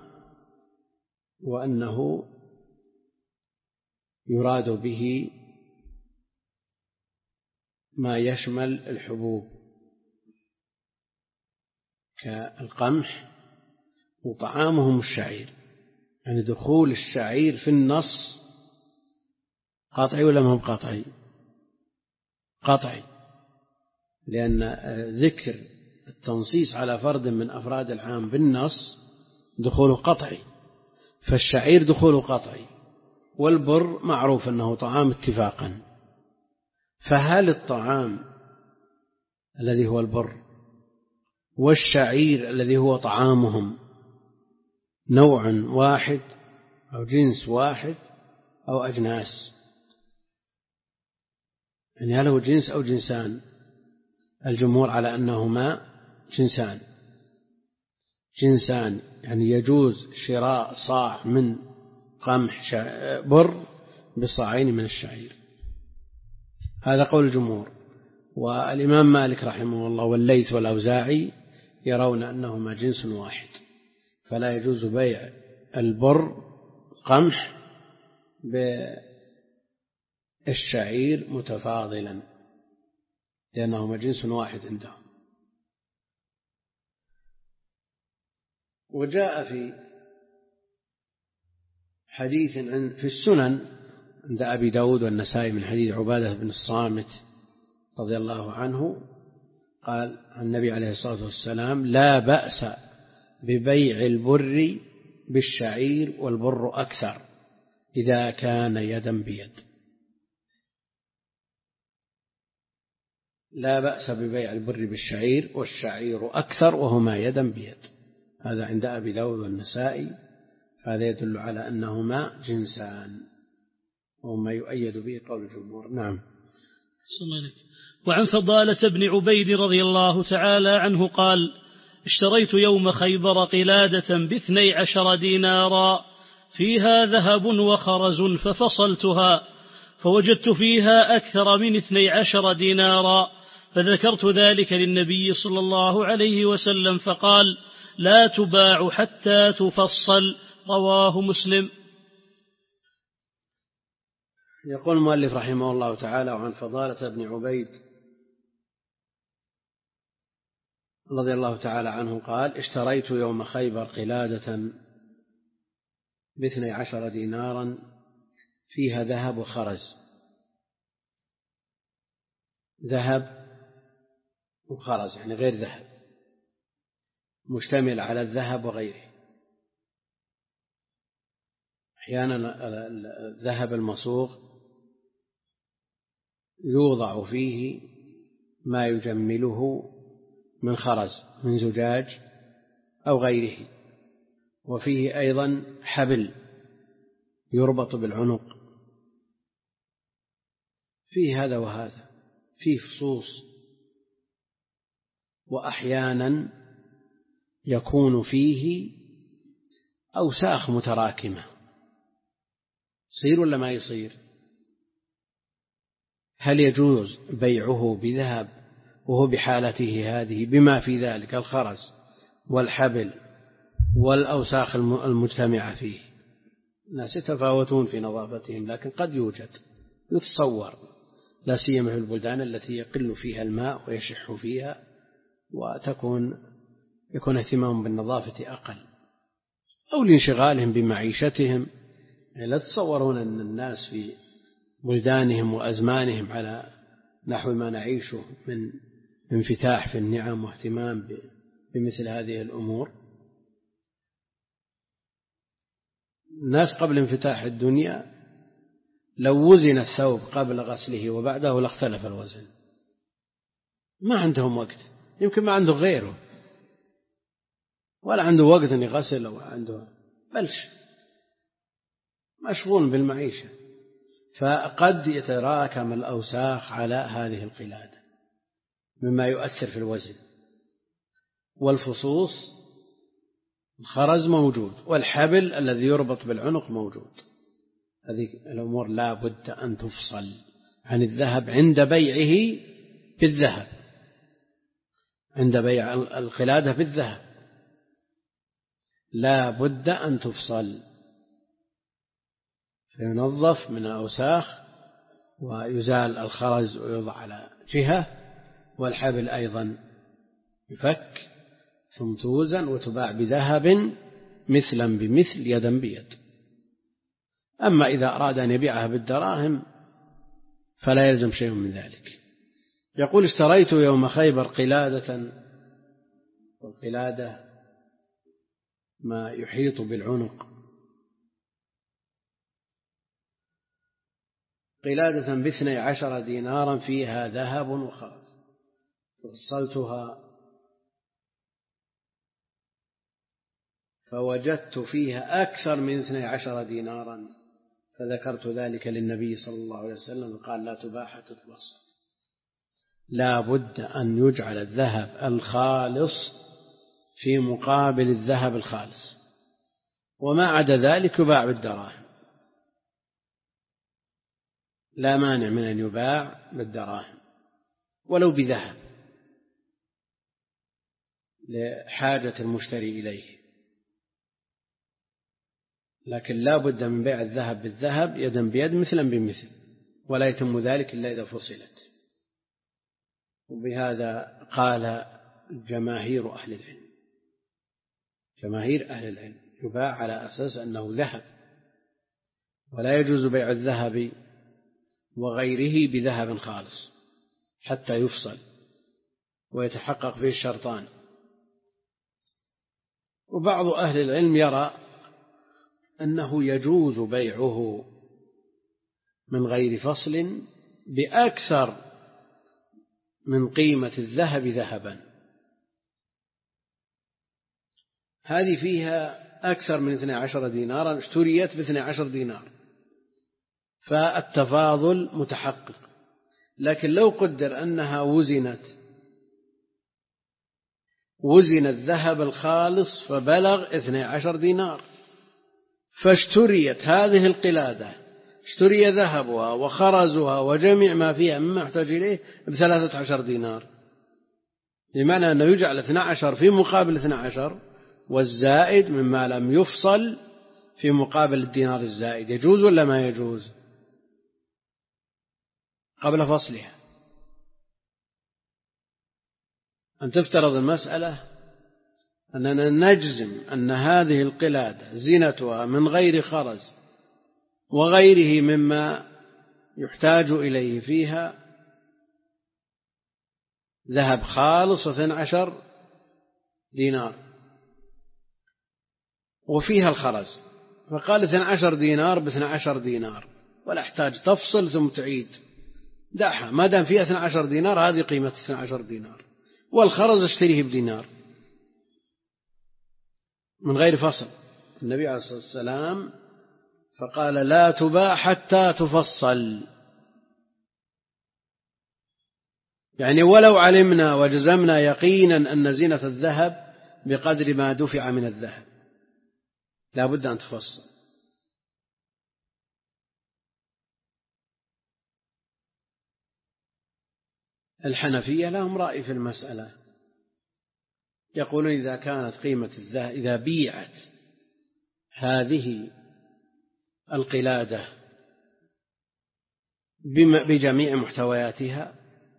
وأنه يراد به ما يشمل الحبوب كالقمح، وطعامهم الشعير، يعني دخول الشعير في النص قطعي ولا ما هو قطعي؟ قطعي، لأن ذكر التنصيص على فرد من أفراد العام بالنص دخوله قطعي، فالشعير دخوله قطعي، والبر معروف أنه طعام اتفاقا. فهل الطعام الذي هو البر والشعير الذي هو طعامهم نوع واحد أو جنس واحد أو أجناس؟ يعني هل هو جنس أو جنسان؟ الجمهور على أنهما جنسان جنسان يعني يجوز شراء صاع من قمح بر بصاعين من الشعير. هذا قول الجمهور. والإمام مالك رحمه الله والليث والأوزاعي يرون أنهما جنس واحد، فلا يجوز بيع البر قمح بالشعير متفاضلا لأنهما جنس واحد عندهم. وجاء في حديث في السنن عند أبي داود والنسائي من حديث عبادة بن الصامت رضي الله عنه قال عن النبي عليه الصلاة والسلام: لا بأس ببيع البر بالشعير والبر أكثر إذا كان يدا بيد. لا بأس ببيع البر بالشعير والشعير أكثر وهما يدا بيد. هذا عند أبي داود والنسائي، هذا يدل على أنهما جنسان وما يؤيد به قول الجمهور. نعم. وعن فضالة بن عبيد رضي الله تعالى عنه قال: اشتريت يوم خيبر قلادة باثني عشر دينارا فيها ذهب وخرز ففصلتها فوجدت فيها أكثر من اثني عشر دينارا، فذكرت ذلك للنبي صلى الله عليه وسلم فقال: لا تباع حتى تفصل. رواه مسلم. يقول المؤلف رحمه الله تعالى: وعن فضالة بن عبيد رضي الله تعالى عنه قال: اشتريت يوم خيبر قلادة باثني عشر دينارا فيها ذهب وخرز. ذهب وخرز يعني غير ذهب، مشتمل على الذهب وغيره. أحيانا الذهب المصوغ يوضع فيه ما يجمله من خرز من زجاج أو غيره، وفيه أيضا حبل يربط بالعنق، فيه هذا وهذا، فيه فصوص. وأحيانا يكون فيه أوساخ متراكمة. يصير ولا ما يصير؟ هل يجوز بيعه بذهب وهو بحالته هذه بما في ذلك الخرز والحبل والأوساخ المجتمعة فيه؟ الناس يتفاوتون في نظافتهم، لكن قد يوجد يتصور، لا سيما في البلدان التي يقل فيها الماء ويشح فيها وتكون يكون اهتمام بالنظافة أقل، أو لانشغالهم بمعيشتهم. يعني لا تتصورون أن الناس في بلدانهم وأزمانهم على نحو ما نعيشه من انفتاح في النعم واهتمام بمثل هذه الأمور. الناس قبل انفتاح الدنيا لو وزن الثوب قبل غسله وبعده لاختلف الوزن. ما عندهم وقت، يمكن ما عنده غيره، ولا عنده وقت أن يغسل، أو عنده بلش مشغول بالمعيشة، فقد يتراكم الأوساخ على هذه القلادة مما يؤثر في الوزن. والفصوص الخرز موجود، والحبل الذي يربط بالعنق موجود. هذه الأمور لا بد أن تفصل عن الذهب عند بيعه بالذهب، عند بيع القلادة بالذهب لا بد أن تفصل، فينظف من الأوساخ ويزال الخرز ويوضع على جهة، والحبل أيضا يفك ثم توزن وتباع بذهب مثلا بمثل يدا بيد. أما إذا أراد أن يبيعها بالدراهم فلا يلزم شيء من ذلك. يقول: اشتريت يوم خيبر قلادة، والقلادة ما يحيط بالعنق، قلادة باثني عشر دينارا فيها ذهب وخرز، فصلتها فوجدت فيها أكثر من اثني عشر دينارا، فذكرت ذلك للنبي صلى الله عليه وسلم قال: لا تباع حتى تفصل. لا بد أن يجعل الذهب الخالص في مقابل الذهب الخالص، وما عدا ذلك يباع بالدراهم. لا مانع من أن يباع بالدراهم ولو بذهب لحاجة المشتري إليه، لكن لا بد من بيع الذهب بالذهب يدا بيد مثلا بمثل، ولا يتم ذلك إلا إذا فصلت. وبهذا قال جماهير أهل العلم، جماهير أهل العلم يباع على أساس أنه ذهب، ولا يجوز بيع الذهب وغيره بذهب خالص حتى يفصل ويتحقق فيه الشرطان. وبعض أهل العلم يرى أنه يجوز بيعه من غير فصل بأكثر من قيمة الذهب ذهبا، هذه فيها أكثر من اثني عشر دينارا اشتريت باثني عشر دينار، فالتفاضل متحقق. لكن لو قدر أنها وزنت وزن الذهب الخالص فبلغ اثني عشر دينار، فاشتريت هذه القلادة، اشتري ذهبها وخرزها وجميع ما فيها مما يحتاج إليه بثلاثة عشر دينار، بمعنى أنه يجعل اثني عشر في مقابل اثني عشر، والزائد مما لم يفصل في مقابل الدينار الزائد. يجوز ولا ما يجوز قبل فصلها؟ أن تفترض المسألة أننا نجزم أن هذه القلادة زينتها من غير خرز وغيره مما يحتاج إليه فيها ذهب خالص واثني عشر دينار وفيها الخرز، فقال اثني عشر دينار باثني عشر دينار، ولا احتاج تفصل ثم تعيد، دعها ما دام فيها اثني عشر دينار هذه قيمة اثني عشر دينار، والخرز اشتريه بدينار من غير فصل. النبي عليه الصلاة والسلام فقال لا تباع حتى تفصل، يعني ولو علمنا وجزمنا يقينا أن زينة الذهب بقدر ما دفع من الذهب لا بد أن تفصل. الحنفية لهم رأي في المسألة، يقولون إذا كانت قيمة الذهب إذا بيعت هذه القلادة بجميع محتوياتها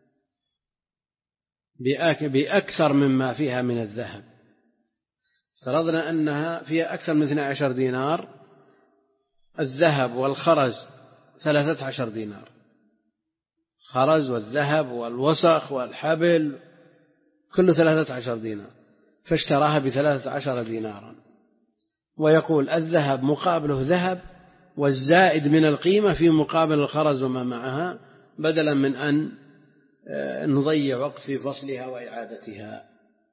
بأكثر مما فيها من الذهب، افترضنا أنها فيها أكثر من اثني عشر دينار، الذهب والخرز ثلاثة عشر دينار، خرز والذهب والوسخ والحبل كله ثلاثة عشر دينار، فاشتراها بثلاثة عشر دينارا، ويقول الذهب مقابله ذهب والزائد من القيمة في مقابل الخرز وما معها، بدلا من أن نضيع وقت في فصلها وإعادتها.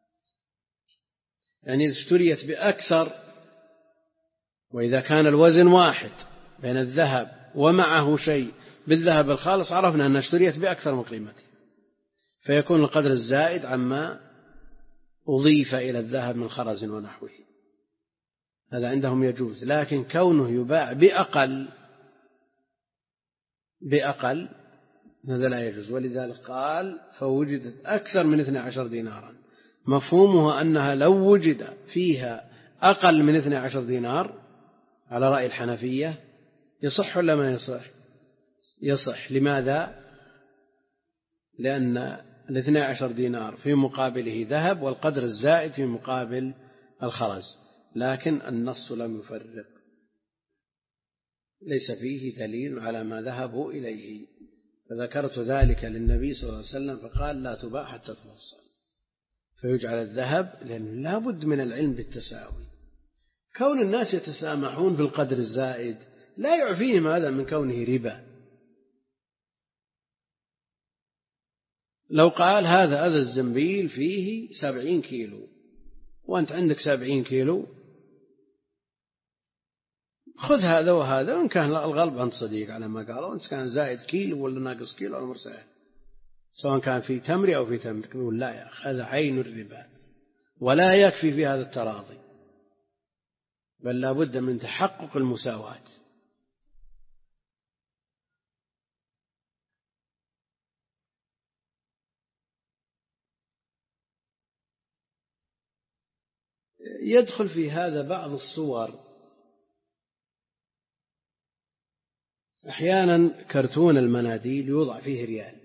يعني اشتريت بأكثر، وإذا كان الوزن واحد بين الذهب ومعه شيء بالذهب الخالص عرفنا أنها اشتريت بأكثر من قيمته، فيكون القدر الزائد عما أضيف إلى الذهب من خرز ونحوه، هذا عندهم يجوز. لكن كونه يباع بأقل بأقل هذا لا يجوز، ولذلك قال فوجدت أكثر من اثني عشر دينارا، مفهومها أنها لو وجد فيها أقل من اثني عشر دينار على رأي الحنفية يصح ولا ما يصح؟ يصح. لماذا؟ لأن الاثني عشر دينار في مقابله ذهب والقدر الزائد في مقابل الخرز، لكن النص لم يفرق، ليس فيه دليل على ما ذهبوا إليه، فذكرت ذلك للنبي صلى الله عليه وسلم فقال لا تباع حتى تفصل، فيجعل الذهب، لأن لا بد من العلم بالتساوي. كون الناس يتسامحون في القدر الزائد لا يعفيهم هذا من كونه ربا. لو قال هذا هذا الزنبيل فيه سبعين كيلو وأنت عندك سبعين كيلو، خذ هذا وهذا، وإن كان الغالب عند صديق على ما قالوا، وإن كان زائد كيلو ولا ناقص كيلو الأمر سهل، سواء كان في تمر أو في تمر. يقول لا يا أخي هذا عين الربا، ولا يكفي في هذا التراضي، بل لا بد من تحقق المساواة. يدخل في هذا بعض الصور. أحيانا كرتون المناديل يوضع فيه ريال،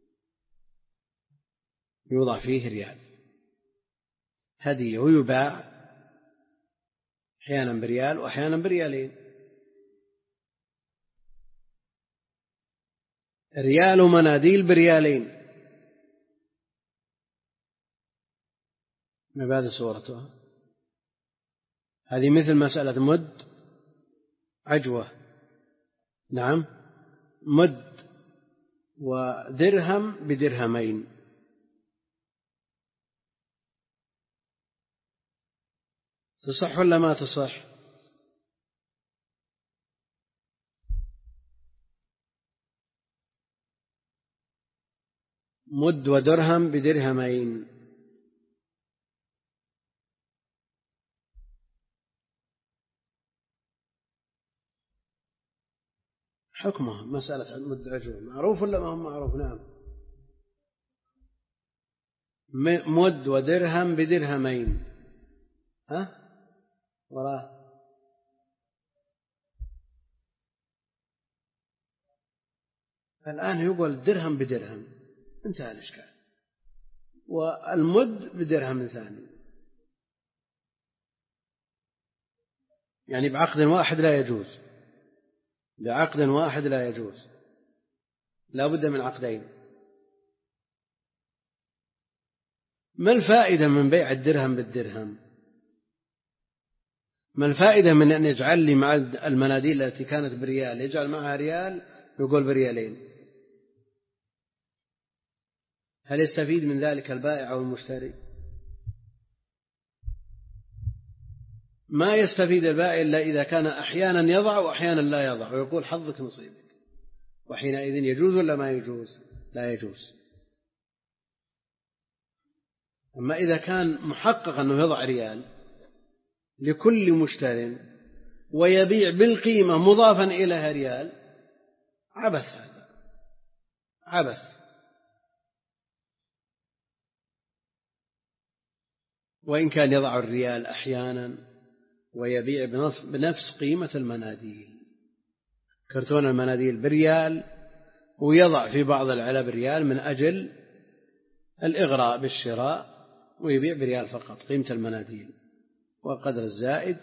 يوضع فيه ريال هدية ويباع أحيانا بريال وأحيانا بريالين. ريال ومناديل بريالين، ما بعد صورتها هذه مثل مسألة مد عجوة. نعم، مد ودرهم بدرهمين. تصح ولا ما تصح؟ مد ودرهم بدرهمين. حكمه مسألة مد عجوة معروف ولا ما هو معروف؟ نعم، مد ودرهم بدرهمين. ها وراه الآن يقول درهم بدرهم، انتهى الإشكال. والمد بدرهم ثاني، يعني بعقد واحد لا يجوز، بعقد واحد لا يجوز، لا بد من عقدين. ما الفائدة من بيع الدرهم بالدرهم؟ ما الفائدة من أن يجعل لي مع المناديل التي كانت بريال يجعل معها ريال يقول بريالين؟ هل يستفيد من ذلك البائع أو المشتري؟ ما يستفيد البائع إلا إذا كان أحيانا يضع وأحيانا لا يضع ويقول حظك نصيبك، وحينئذ يجوز ولا ما يجوز؟ لا يجوز. أما إذا كان محقق أنه يضع ريال لكل مشتر ويبيع بالقيمة مضافا إليها ريال، عبث، هذا عبث. وإن كان يضع الريال أحيانا ويبيع بنفس قيمة المناديل، كرتون المناديل بريال ويضع في بعض العلب ريال من أجل الإغراء بالشراء، ويبيع بريال فقط قيمة المناديل، وقدر الزائد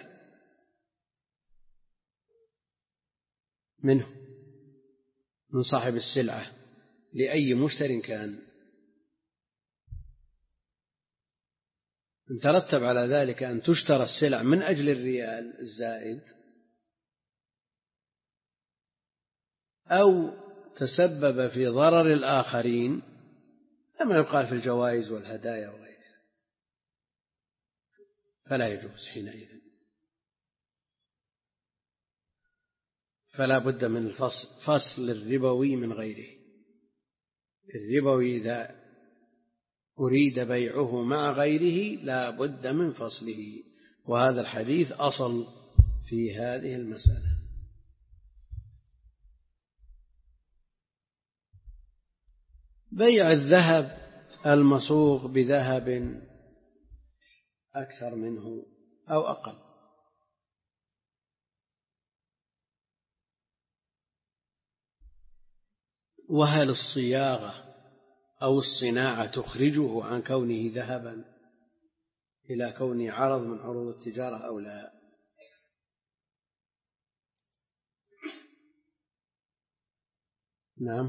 منه من صاحب السلعة لأي مشتر كان. إن ترتب على ذلك أن تشترى السلع من أجل الريال الزائد أو تسبب في ضرر الآخرين كما يقال في الجوائز والهدايا وغيرها، فلا يجوز حينئذ. فلا بد من الفصل، فصل الربوي من غيره. الربوي إذا أريد بيعه مع غيره لا بد من فصله، وهذا الحديث أصل في هذه المسألة. بيع الذهب المصوغ بذهب أكثر منه أو أقل، وهل الصياغة أو الصناعة تخرجه عن كونه ذهبا إلى كونه عرض من عروض التجارة أو لا؟ نعم،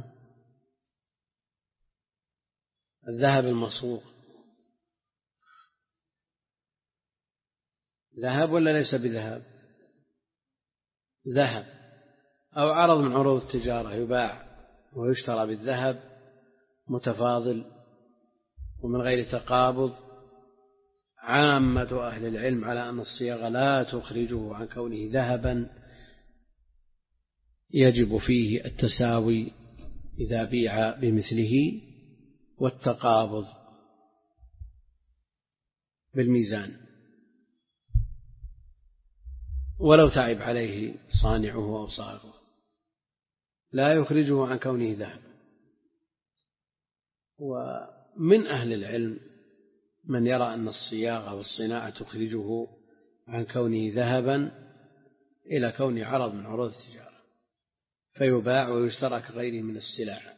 الذهب المصوغ ذهب ولا ليس بذهب؟ ذهب أو عرض من عروض التجارة يباع ويشترى بالذهب متفاضل ومن غير تقابض. عامة أهل العلم على أن الصياغة لا تخرجه عن كونه ذهبا، يجب فيه التساوي إذا بيع بمثله والتقابض بالميزان، ولو تعب عليه صانعه أو صاغه لا يخرجه عن كونه ذهب. ومن أهل العلم من يرى أن الصياغة والصناعة تخرجه عن كونه ذهبا إلى كونه عرض من عروض التجارة فيباع ويشترى كغيره من السلع.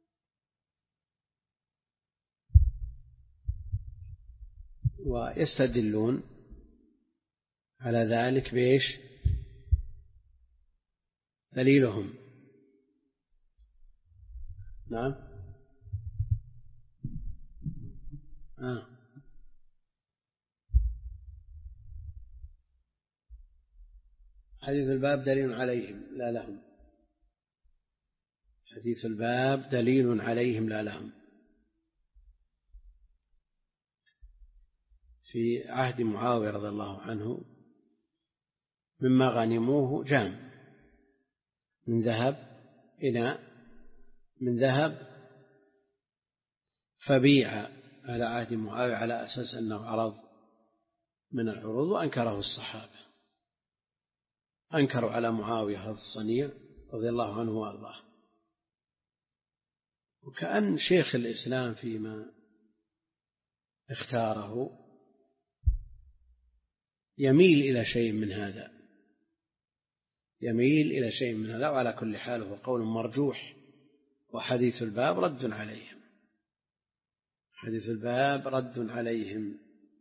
ويستدلون على ذلك بإيش؟ دليلهم نعم آه. حديث الباب دليل عليهم لا لهم. حديث الباب دليل عليهم لا لهم. في عهد معاوية رضي الله عنه مما غنموه جام من ذهب إناء من ذهب فبيع على عهد معاوية على أساس أنه عرض من العروض، وأنكره الصحابة، أنكروا على معاوية هذا الصنيع رضي الله عنه وأرضاه. وكأن شيخ الإسلام فيما اختاره يميل إلى شيء من هذا يميل إلى شيء من هذا وعلى كل حال هو قول مرجوح. وحديث الباب رد عليهم حديث الباب رد عليهم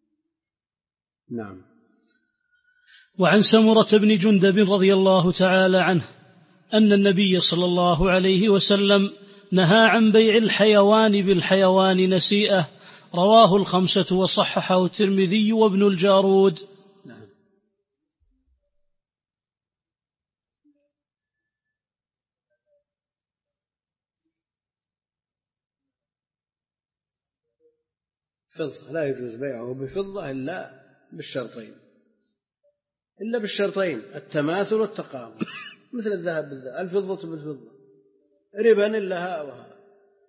نعم. وعن سمرة بن جندب رضي الله تعالى عنه أن النبي صلى الله عليه وسلم نهى عن بيع الحيوان بالحيوان نسيئة، رواه الخمسة وصححه الترمذي وابن الجارود. نعم. فضة لا يجوز بيعه بفضة إلا بالشرطين إلا بالشرطين التماثل والتقابل، مثل الذهب بالذهب، الفضة بالفضة، ربا إلا ها وها.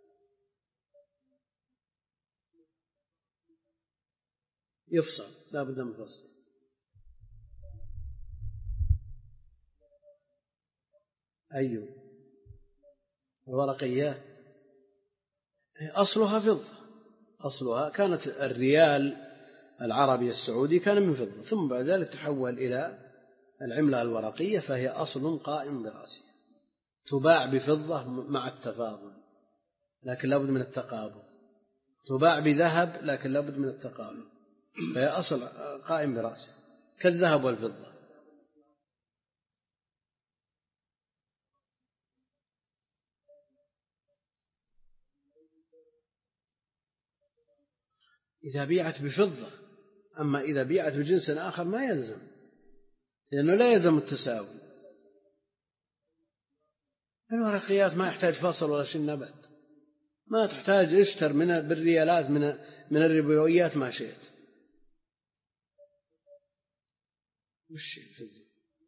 يفصل لا بد من فصل. أيوه الورقية أصلها فضة، أصلها كانت الريال العربي السعودي كان من فضة، ثم بعد ذلك تحول إلى العملة الورقية فهي أصل قائم برأسها، تباع بفضة مع التفاضل لكن لابد من التقابل، تباع بذهب لكن لابد من التقابل، فهي أصل قائم برأسها كالذهب والفضة. إذا بيعت بفضة، أما إذا بيعت بجنس آخر ما يلزم، لأنه لا يلزم التساوي. الورقيات ما يحتاج فصل ولا شيء نبت، ما تحتاج اشتر من بالريالات من من الربويات ما شئت. وش الفضة؟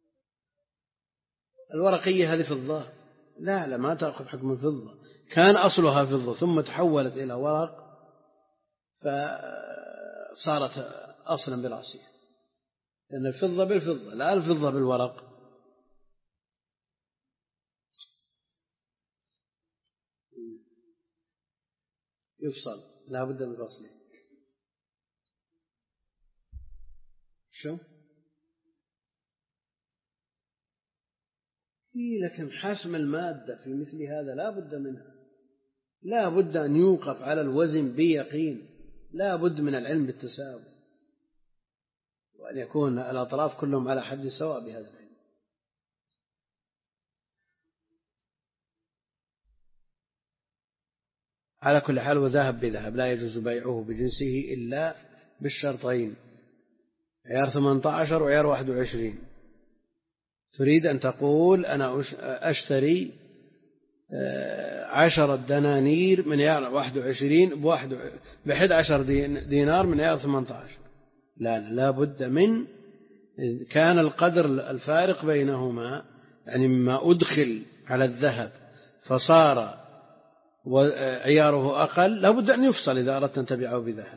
الورقية هذه فضة؟ لا لا ما تأخذ حكم الفضة، كان أصلها فضة ثم تحولت إلى ورق فصارت أصلا برأسها، لأن الفضة بالفضة لا الفضة بالورق. يفصل لا بد من فصله. شو؟ إيه لكن حسم المادة في مثل هذا لا بد منها، لا بد أن يوقف على الوزن بيقين، لا بد من العلم بالتساوي، وأن يكون الأطراف كلهم على حد سواء بهذا العلم. على كل حال وذهب بذهب لا يجوز بيعه بجنسه إلا بالشرطين، عيار ثمانية عشر وعيار واحد وعشرين. تريد أن تقول أنا أشتري عشرة دنانير من عيار واحد وعشرين بواحد عشر دينار من عيار ثمانية عشر، لا لا بد من كان القدر الفارق بينهما يعني مما أدخل على الذهب فصار وعياره أقل لا بد أن يفصل إذا أردت أن تبيعه بذهب.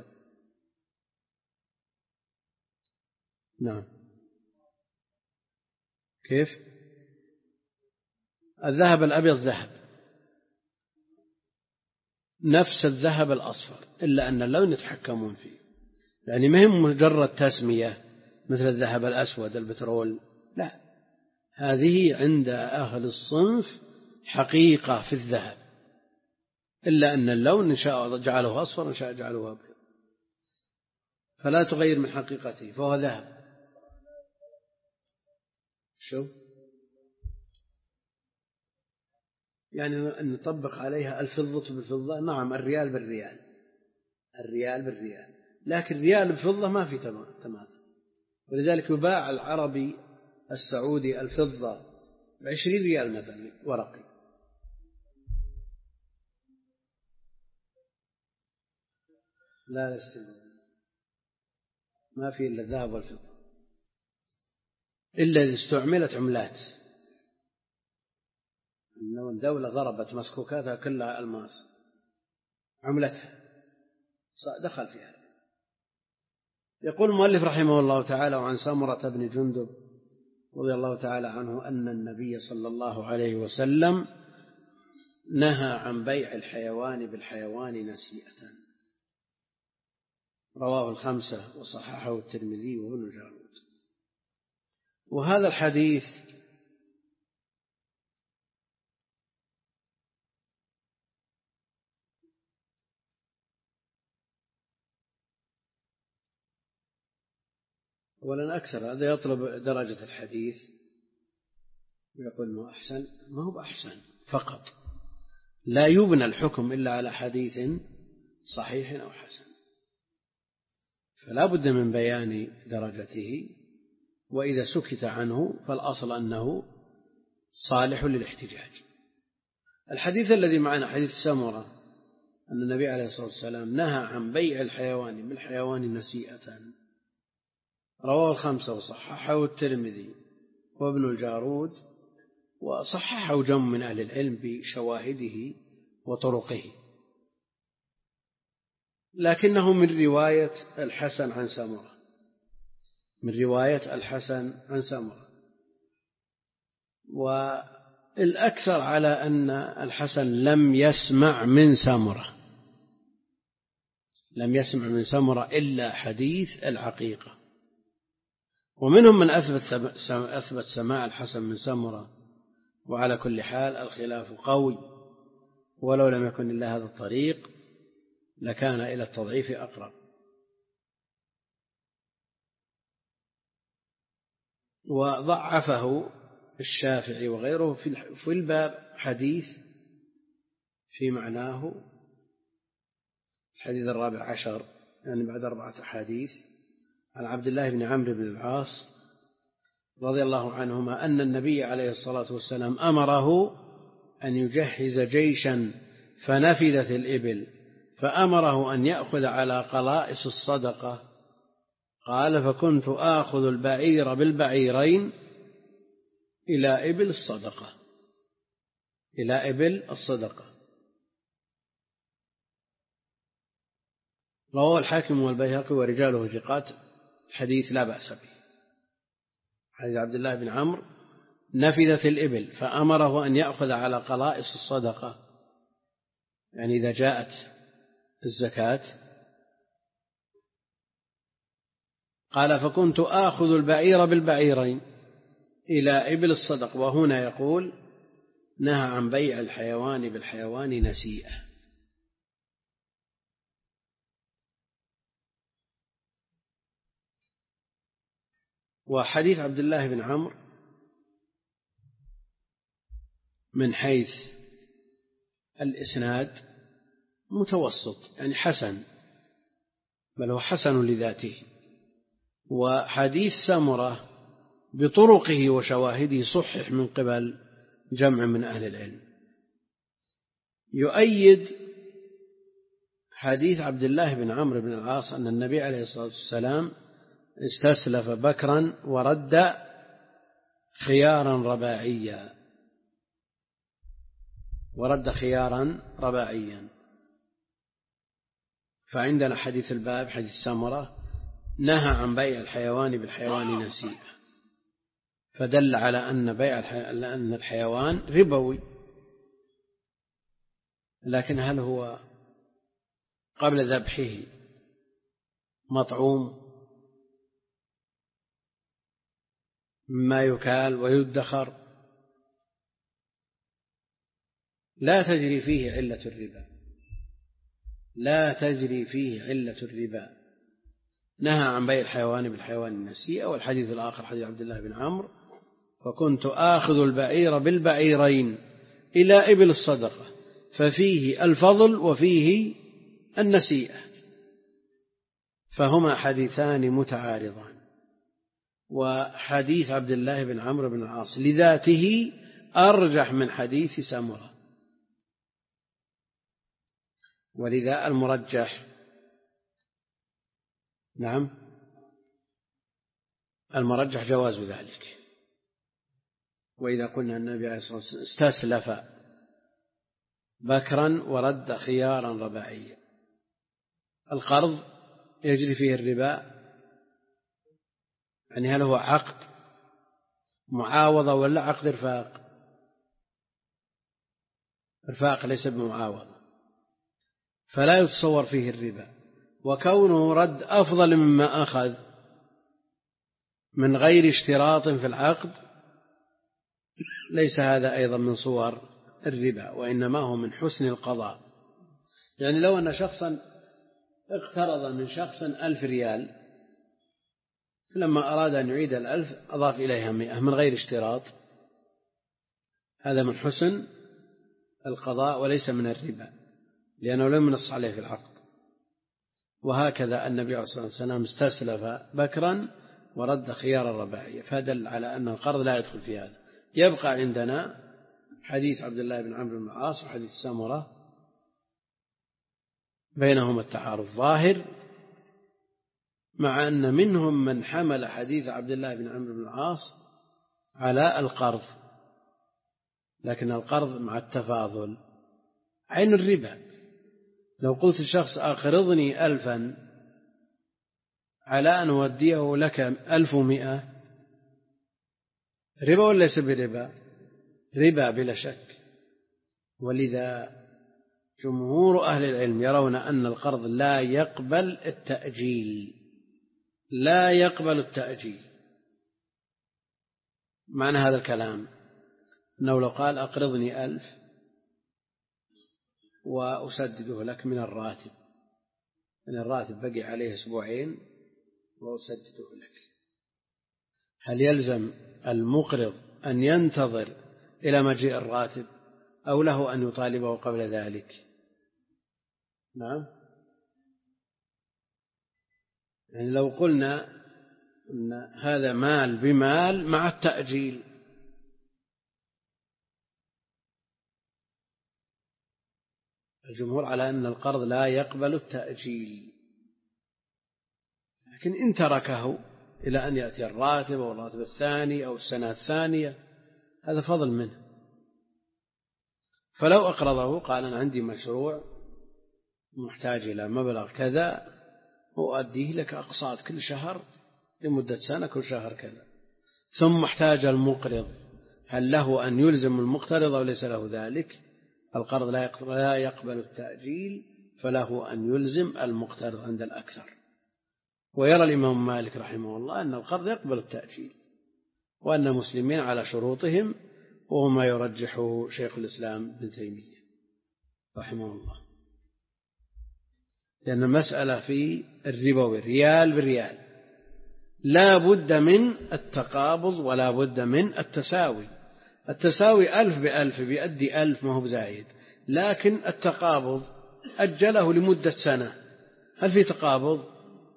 نعم. كيف؟ الذهب الأبيض ذهب نفس الذهب الأصفر إلا أن اللون يتحكمون فيه. يعني ما هي مجرد تسمية مثل الذهب الأسود البترول، لا، هذه عند أهل الصنف حقيقة في الذهب، إلا أن اللون إن شاء جعله أصفر إن شاء جعله أبيض، فلا تغير من حقيقته، فهو ذهب. شوف يعني أن نطبق عليها الفضة بالفضة، نعم الريال بالريال، الريال بالريال، لكن الريال بالفضة ما في تماثل، ولذلك يباع العربي السعودي الفضة بعشرين ريال مثلا ورقي، لا يستمر، ما في إلا الذهب والفضة، إلا إذا استعملت عملات، إنه الدولة ضربت مسكوكاتها كلها ألماس، عملتها دخل فيها. يقول المؤلف رحمه الله تعالى: وعن سمرة بن جندب رضي الله تعالى عنه أن النبي صلى الله عليه وسلم نهى عن بيع الحيوان بالحيوان نسيئة، رواه الخمسة وصححه الترمذي وابن جارود. وهذا الحديث ولن أكثر هذا يطلب درجة الحديث ويقول ما أحسن، ما هو أحسن فقط، لا يبنى الحكم إلا على حديث صحيح أو حسن، فلا بد من بيان درجته، وإذا سكت عنه فالأصل أنه صالح للاحتجاج. الحديث الذي معنا حديث سمرة أن النبي عليه الصلاة والسلام نهى عن بيع الحيوان بالحيوان نسيئة، رواه الخمسة وصححه الترمذي وابن الجارود، وصححه جمع من أهل العلم بشواهده وطرقه، لكنه من رواية الحسن عن سمرة، من رواية الحسن عن سمرة، والأكثر على أن الحسن لم يسمع من سمرة، لم يسمع من سمرة إلا حديث العقيقة، ومنهم من أثبت أثبت سماع الحسن من سمرة، وعلى كل حال الخلاف قوي، ولو لم يكن إلا هذا الطريق لكان إلى التضعيف أقرب. وضعفه الشافعي وغيره في الباب حديث في معناه، الحديث الرابع عشر يعني بعد أربعة أحاديث، عن عبد الله بن عمرو بن العاص رضي الله عنهما أن النبي عليه الصلاة والسلام أمره أن يجهز جيشا فنفدت الإبل، فأمره أن يأخذ على قلائص الصدقة، قال: فكنت آخذ البعير بالبعيرين إلى إبل الصدقة، إلى إبل الصدقة. رواه الحاكم والبيهقي ورجاله ثقات، الحديث لا بأس به. حديث عبد الله بن عمرو: نفدت الإبل فأمره أن يأخذ على قلائص الصدقة، يعني إذا جاءت الزكاة، قال: فكنت آخذ البعير بالبعيرين إلى إبل الصدق. وهنا يقول: نهى عن بيع الحيوان بالحيوان نسيئة. وحديث عبد الله بن عمرو من حيث الإسناد متوسط، يعني حسن، بل هو حسن لذاته. وحديث سمرة بطرقه وشواهده صحح من قبل جمع من أهل العلم. يؤيد حديث عبد الله بن عمرو بن العاص أن النبي عليه الصلاة والسلام استسلف بكرا ورد خيارا رباعيا، ورد خيارا رباعيا. فعندنا حديث الباب حديث سمرة نهى عن بيع الحيوان بالحيوان نسيئة، فدل على أن بيع أن الحيوان ربوي، لكن هل هو قبل ذبحه مطعوم مما يكال ويدخر لا تجري فيه علة الربا، لا تجري فيه علة الربا. نهى عن بيع الحيوان بالحيوان النسيئة. والحديث الآخر حديث عبد الله بن عمرو: فكنت آخذ البعير بالبعيرين إلى إبل الصدقة ففيه الفضل وفيه النسيئة، فهما حديثان متعارضان. وحديث عبد الله بن عمرو بن العاص لذاته أرجح من حديث سمرة، ولذا المرجح نعم المرجح جواز ذلك. وإذا قلنا النبي عليه الصلاة والسلام استسلف بكرا ورد خيارا رباعيا، القرض يجري فيه الربا، يعني هل هو عقد معاوضة ولا عقد رفاق؟ رفاق ليس بمعاوضة، فلا يتصور فيه الربا. وكونه رد أفضل مما أخذ من غير اشتراط في العقد ليس هذا أيضا من صور الربا، وإنما هو من حسن القضاء. يعني لو أن شخصا اقترض من شخص ألف ريال، فلما أراد أن يعيد الألف أضاف إليها مئة من غير اشتراط، هذا من حسن القضاء وليس من الربا، لأنه لم ينص عليه في العقد. وهكذا النبي عليه الصلاة والسلام استسلف بكرا ورد خيار الرباعية، فدل على أن القرض لا يدخل في هذا. يبقى عندنا حديث عبد الله بن عمرو بن العاص وحديث سمرة بينهما التعارض ظاهر، مع أن منهم من حمل حديث عبد الله بن عمرو بن العاص على القرض، لكن القرض مع التفاضل عين الربا. لو قلت الشخص أقرضني ألفا على أن أوديه لك ألف ومئة، ربا ولا ليس بربا؟ ربا بلا شك. ولذا جمهور أهل العلم يرون أن القرض لا يقبل التأجيل، لا يقبل التأجيل. معنى هذا الكلام أنه لو قال أقرضني ألف وأسدده لك من الراتب، من الراتب بقي عليه أسبوعين وأسدده لك، هل يلزم المقرض أن ينتظر إلى مجيء الراتب أو له أن يطالبه قبل ذلك؟ نعم، يعني لو قلنا أن هذا مال بمال مع التأجيل، الجمهور على أن القرض لا يقبل التأجيل، لكن إن تركه إلى أن يأتي الراتب أو الراتب الثاني أو السنة الثانية هذا فضل منه. فلو أقرضه قال أنا عندي مشروع محتاج إلى مبلغ كذا وأؤديه لك أقساط كل شهر لمدة سنة كل شهر كذا، ثم احتاج المقرض، هل له أن يلزم المقترض أو ليس له ذلك؟ القرض لا يقبل التأجيل، فله أن يلزم المقترض عند الأكثر. ويرى الإمام مالك رحمه الله أن القرض يقبل التأجيل، وأن المسلمين على شروطهم، وهو ما يرجحه شيخ الإسلام ابن تيمية رحمه الله، لأن المسألة في الربوي ريال بالريال لا بد من التقابض ولا بد من التساوي. التساوي ألف بألف بيؤدي ألف ما هو بزايد، لكن التقابض أجله لمدة سنة، هل في تقابض؟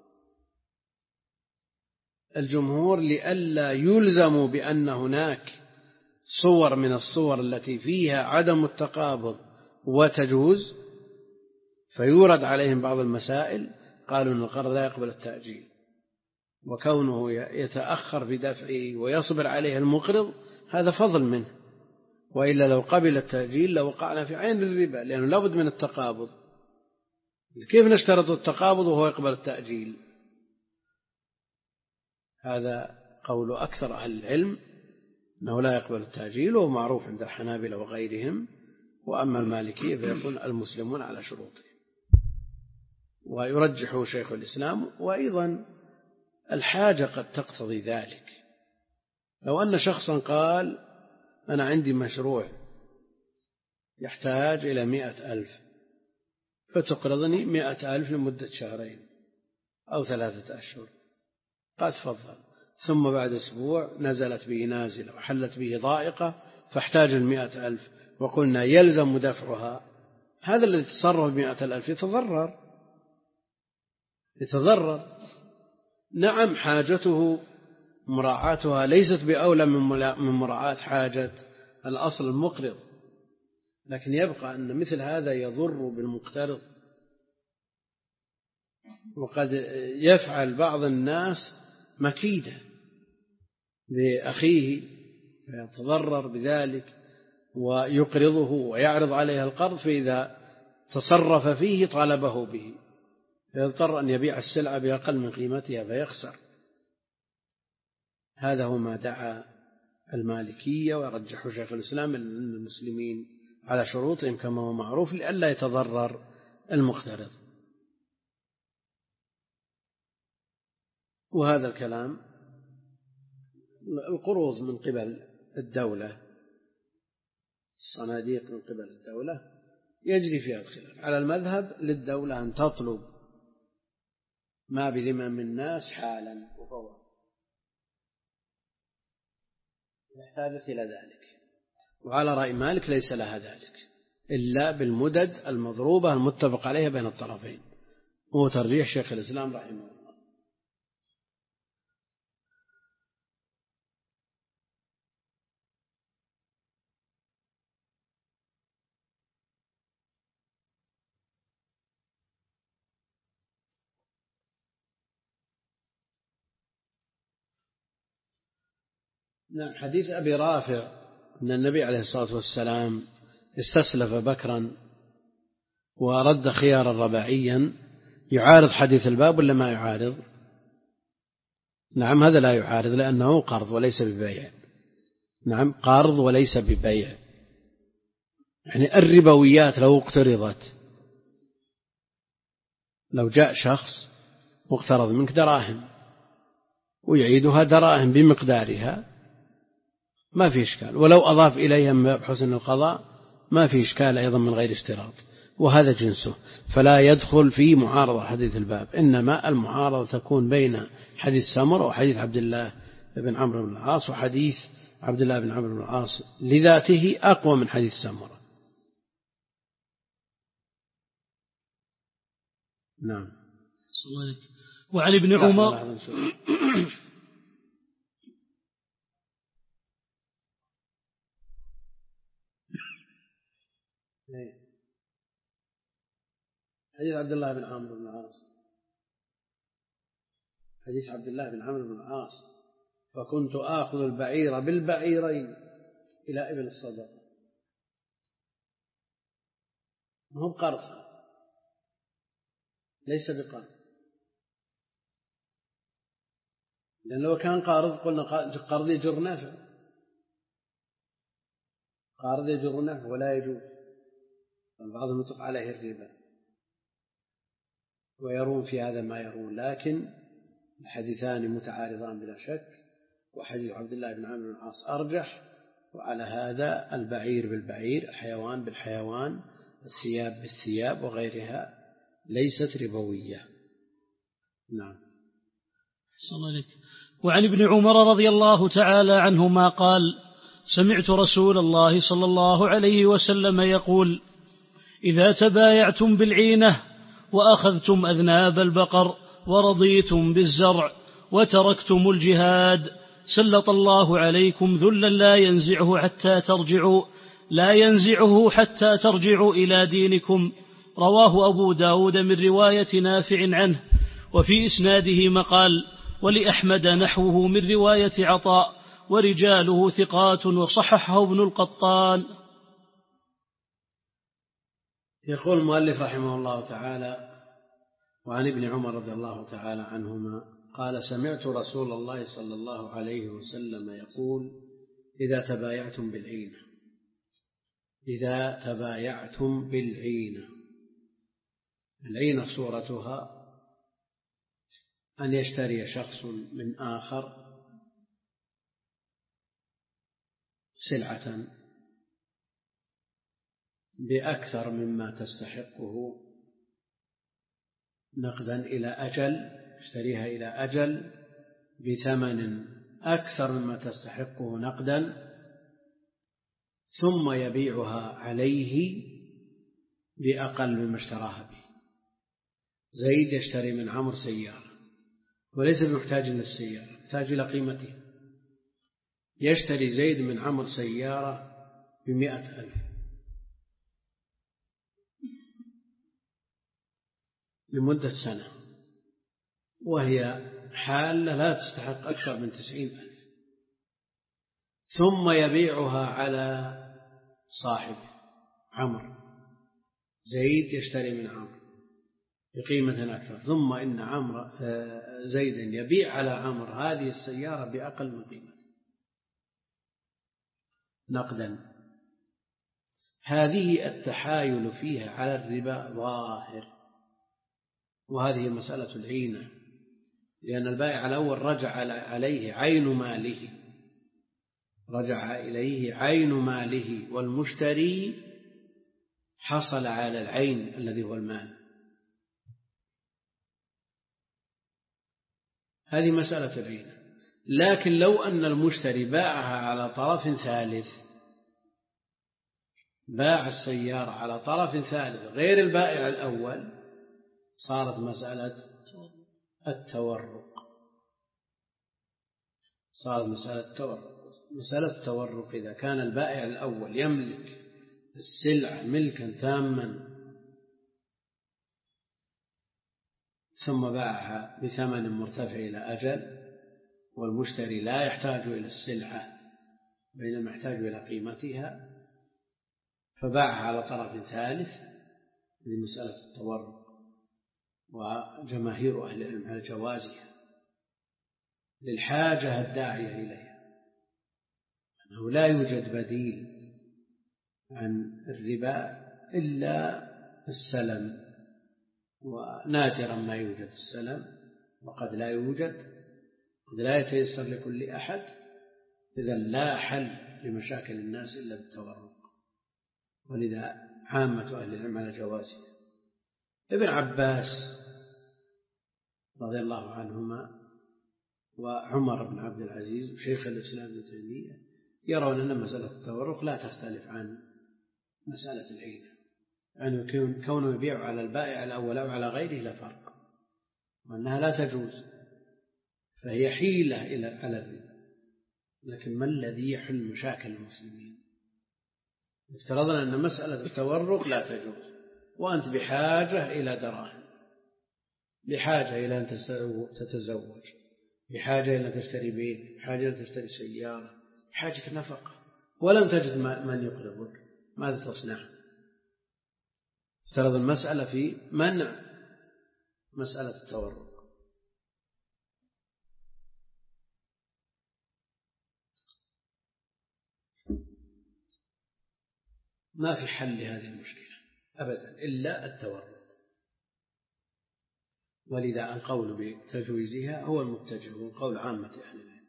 الجمهور لئلا يلزموا بأن هناك صور من الصور التي فيها عدم التقابض وتجوز فيورد عليهم بعض المسائل، قالوا أن القرض لا يقبل التأجيل، وكونه يتأخر في دفعه ويصبر عليه المقرض هذا فضل منه، وإلا لو قبل التأجيل لوقعنا في عين الربا، لأنه لابد من التقابض. كيف نشترط التقابض وهو يقبل التأجيل؟ هذا قول أكثر أهل العلم أنه لا يقبل التأجيل، وهو معروف عند الحنابلة وغيرهم. وأما المالكية فيقول المسلمون على شروطهم. ويرجحه شيخ الإسلام. وأيضا الحاجة قد تقتضي ذلك. لو أن شخصا قال أنا عندي مشروع يحتاج إلى مئة ألف فتقرضني مئة ألف لمدة شهرين أو ثلاثة أشهر، قد تفضل. ثم بعد أسبوع نزلت به نازلة وحلت به ضائقة فاحتاج المئة ألف وقلنا يلزم دفعها، هذا الذي تصرف بمئة الألف يتضرر يتضرر نعم حاجته مراعاتها ليست بأولى من مراعاة حاجة الأصل المقرض، لكن يبقى أن مثل هذا يضر بالمقترض. وقد يفعل بعض الناس مكيدة لأخيه فيتضرر بذلك ويقرضه ويعرض عليه القرض، فإذا تصرف فيه طالبه به فيضطر أن يبيع السلعة بأقل من قيمتها فيخسر. هذا هو ما دعا المالكية ويرجح شيخ الإسلام أن المسلمين على شروطهم كما هو معروف لئلا يتضرر المقترض. وهذا الكلام القروض من قبل الدولة، الصناديق من قبل الدولة يجري فيها الخلاف. على المذهب للدولة أن تطلب ما بذمم الناس حالا وفورا، يحتاج إلى ذلك. وعلى رأي مالك ليس لها ذلك إلا بالمدد المضروبة المتفق عليها بين الطرفين، وهو ترجيح شيخ الإسلام رحمه الله. نعم. حديث أبي رافع أن النبي عليه الصلاة والسلام استسلف بكرا ورد خيارا رباعيا يعارض حديث الباب ولا ما يعارض؟ نعم هذا لا يعارض لأنه قرض وليس ببيع. نعم قرض وليس ببيع. يعني الربويات لو اقترضت، لو جاء شخص واقترض منك دراهم ويعيدها دراهم بمقدارها ما في إشكال، ولو أضاف إليها من باب حسن القضاء ما في إشكال أيضا من غير اشتراط، وهذا جنسه. فلا يدخل في معارضة حديث الباب، إنما المعارضة تكون بين حديث سمر وحديث عبد الله بن عمرو بن العاص، وحديث عبد الله بن عمرو بن العاص لذاته أقوى من حديث سمر. نعم. وعن ابن عمر حديث عبد الله بن عمرو بن العاص، حديث عبد الله بن عمرو بن العاص فكنت آخذ البعير بالبعيرين إلى ابن الصدقة. ما هو بقرض، ليس بقرض، لأن لو كان قارض قلنا قرض يجر نافع، قارض يجر نافع ولا يجوز. بعضهم يطلق عليه الربا ويرون في هذا ما يرون، لكن الحديثان متعارضان بلا شك، وحديث عبد الله بن عمرو بن العاص أرجح. وعلى هذا البعير بالبعير، الحيوان بالحيوان، الثياب بالثياب وغيرها ليست ربوية. نعم. وعن ابن عمر رضي الله تعالى عنهما قال: سمعت رسول الله صلى الله عليه وسلم يقول: إذا تبايعتم بالعينة وأخذتم أذناب البقر ورضيتم بالزرع وتركتم الجهاد سلط الله عليكم ذلا لا ينزعه حتى ترجعوا لا ينزعه حتى ترجعوا إلى دينكم. رواه أبو داود من رواية نافع عنه، وفي إسناده مقال، ولأحمد نحوه من رواية عطاء، ورجاله ثقات، وصححه ابن القطان. يقول المؤلف رحمه الله تعالى: وعن ابن عمر رضي الله تعالى عنهما قال: سمعت رسول الله صلى الله عليه وسلم يقول: إذا تبايعتم بالعينة إذا تبايعتم بالعينة العينة صورتها أن يشتري شخص من آخر سلعة بأكثر مما تستحقه نقدا إلى أجل، يشتريها إلى أجل بثمن أكثر مما تستحقه نقدا، ثم يبيعها عليه بأقل مما اشتراها به. زيد يشتري من عمرو سيارة وليس بمحتاج للسيارة، يحتاج إلى قيمتها. يشتري زيد من عمرو سيارة بمئة ألف لمدة سنة، وهي حالة لا تستحق أكثر من تسعين ألف، ثم يبيعها على صاحبه عمرو. زيد يشتري من عمرو بقيمة أكثر، ثم إن عمرو زيد يبيع على عمرو هذه السيارة بأقل من قيمته نقدا. هذه التحايل فيها على الربا ظاهر، وهذه مسألة العينة، لأن البائع الأول رجع عليه عين ماله، رجع إليه عين ماله، والمشتري حصل على العين الذي هو المال. هذه مسألة العينة. لكن لو أن المشتري باعها على طرف ثالث، باع السيارة على طرف ثالث غير البائع الأول، صارت مسألة التورق، صارت مسألة التورق. مسألة التورق إذا كان البائع الأول يملك السلعة ملكا تاما ثم باعها بثمن مرتفع إلى أجل، والمشتري لا يحتاج إلى السلعة بينما يحتاج إلى قيمتها، فباعها على طرف ثالث لمسألة التورق، وجماهير أهل العلم على جوازها للحاجة الداعية إليها، أنه لا يوجد بديل عن الربا إلا السلم، ونادرا ما يوجد السلم، وقد لا يوجد، قد لا يتيسر لكل أحد. إذا لا حل لمشاكل الناس إلا بالتورق، ولذا عامة أهل العلم على جوازه. ابن عباس رضي الله عنهما وعمر بن عبد العزيز وشيخ الإسلام ابن تيمية يرون أن مسألة التورق لا تختلف عن مسألة العينة، يعني كونه يبيع على البائع الأول أو على غيره لا فرق، وأنها لا تجوز، فهي حيلة إلى على الربا. لكن ما الذي يحل مشاكل المسلمين؟ افترضنا أن مسألة التورق لا تجوز، وأنت بحاجة إلى دراهم، بحاجة إلى أن تتزوج، بحاجة إلى أن تشتري بيت، بحاجة إلى أن تشتري سيارة، بحاجة نفقة، ولم تجد من يقرضك، ماذا تصنع؟ افترض المسألة في منع مسألة التورق. ما في حل لهذه المشكلة أبدا إلا التورق، ولذا القول بتجويزها هو المتجه، وقول عامة أهل العلم.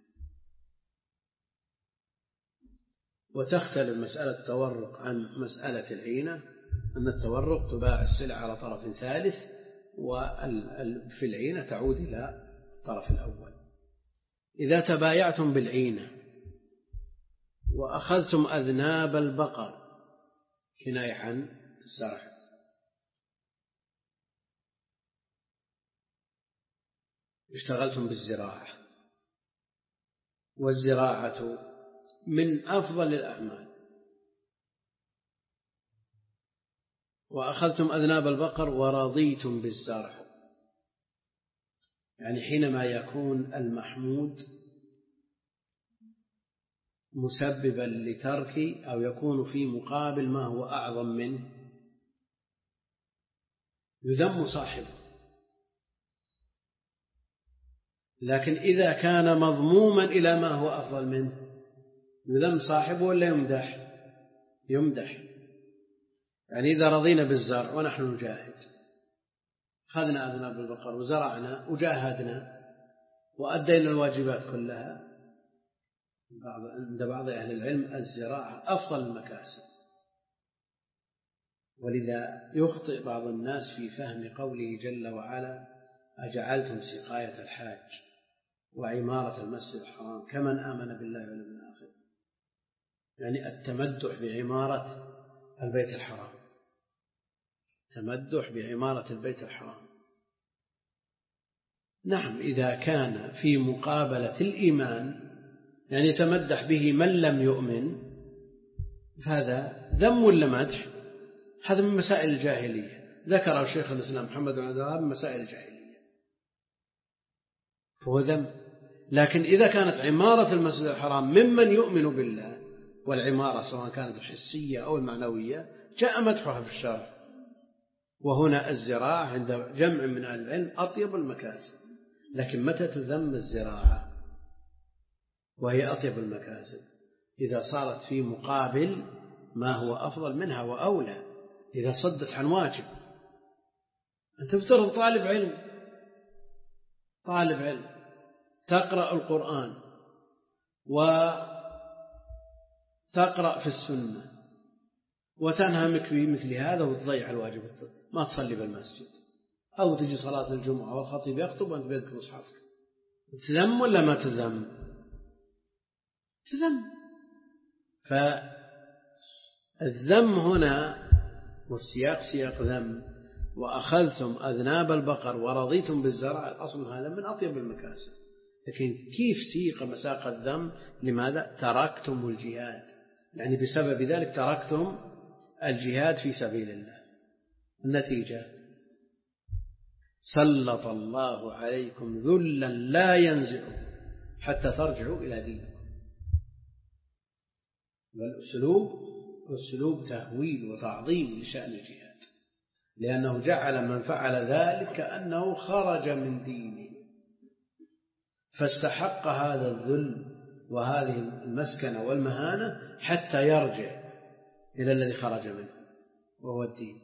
وتختلف مسألة التورق عن مسألة العينة، أن التورق تباع السلع على طرف ثالث، وفي العينة تعود إلى الطرف الأول. إذا تبايعتم بالعينة وأخذتم أذناب البقر، كناية عن الزرع، اشتغلتم بالزراعة، والزراعة من أفضل الأعمال، وأخذتم أذناب البقر ورضيتم بالزرع، يعني حينما يكون المحمود مسببا لترك أو يكون في مقابل ما هو أعظم منه يذم صاحبه. لكن إذا كان مضموما إلى ما هو أفضل منه يذم صاحبه ولا يمدح؟ يمدح. يعني إذا رضينا بالزرع ونحن نجاهد أخذنا أذناب البقر وزرعنا وجاهدنا وأدينا الواجبات كلها، عند بعض أهل العلم الزراعة أفضل المكاسب. ولذا يخطئ بعض الناس في فهم قوله جل وعلا: أجعلتم سقاية الحاج وعمارة المسجد الحرام كمن آمن بالله واليوم الآخر، يعني التمدح بعمارة البيت الحرام، تمدح بعمارة البيت الحرام. نعم، إذا كان في مقابلة الإيمان يعني يتمدح به من لم يؤمن فهذا ذم ولا مدح؟ هذا من مسائل الجاهلية، ذكر الشيخ الإسلام محمد بن عبد الوهاب من مسائل الجاهلية، فهو ذم. لكن إذا كانت عمارة المسجد الحرام ممن يؤمن بالله، والعمارة سواء كانت الحسية أو المعنوية جاء مدحها في الشرع. وهنا الزراعة عند جمع من أهل العلم أطيب المكاسب، لكن متى تذم الزراعة وهي أطيب المكاسب؟ إذا صارت في مقابل ما هو أفضل منها وأولى، إذا صدت عن واجب. أنت تفترض طالب علم طالب علم تقرأ القرآن وتقرأ في السنة وتنهمك في مثل هذا وتضيع الواجب، ما تصلي بالمسجد أو تجي صلاة الجمعة والخطيب يخطب وأنت بيدك مصحفك، تذم ولا ما تذم؟ تذم. فالذم هنا والسياق سياق ذم، وأخذتم أذناب البقر ورضيتم بالزرع، الأصل هذا من أطيب المكاسب. لكن كيف سيق مساق الذم؟ لماذا؟ تركتم الجهاد، يعني بسبب ذلك تركتم الجهاد في سبيل الله. النتيجة سلط الله عليكم ذلا لا ينزعه حتى ترجعوا إلى دينكم. والأسلوب أسلوب تهويل وتعظيم لشأن الجهاد، لأنه جعل من فعل ذلك كأنه خرج من دينه، فاستحق هذا الذل وهذه المسكنة والمهانة حتى يرجع إلى الذي خرج منه وهو الدين.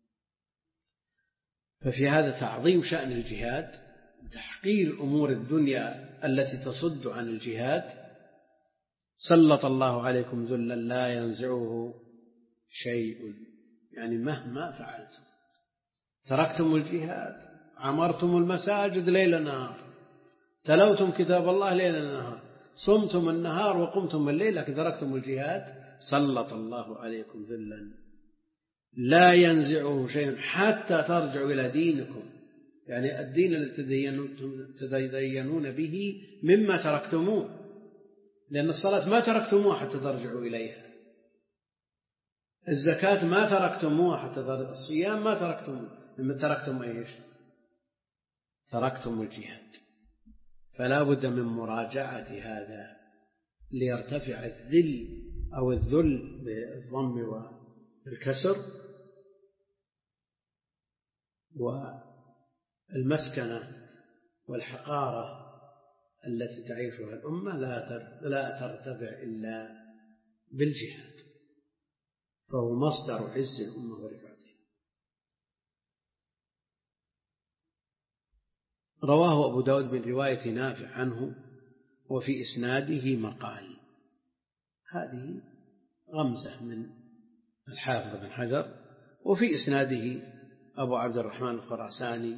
ففي هذا تعظيم شأن الجهاد وتحقير أمور الدنيا التي تصد عن الجهاد. سلط الله عليكم ذلا لا ينزعه شيء، يعني مهما فعلتم تركتم الجهاد، عمرتم المساجد ليل نهار، تلوتم كتاب الله ليل نهار، صمتم النهار وقمتم الليل، لكن تركتم الجهاد، سلط الله عليكم ذلا لا ينزعه شيء حتى ترجعوا إلى دينكم، يعني الدين الذي تدينون به مما تركتموه، لأن الصلاة ما تركتموها حتى ترجعوا إليها، الزكاة ما تركتموها حتى ترجعوا، الصيام ما تركتموه، لما تركتم إيش؟ تركتم الجهاد. فلا بد من مراجعة هذا ليرتفع الذل أو الذل بالضم والكسر، والمسكنة والحقارة التي تعيشها الأمة لا ترتفع إلا بالجهاد، فهو مصدر عز الأمة ورفعتها. رواه أبو داود من رواية نافع عنه وفي إسناده مقال. هذه غمزة من الحافظ بن حجر. وفي إسناده أبو عبد الرحمن الخراساني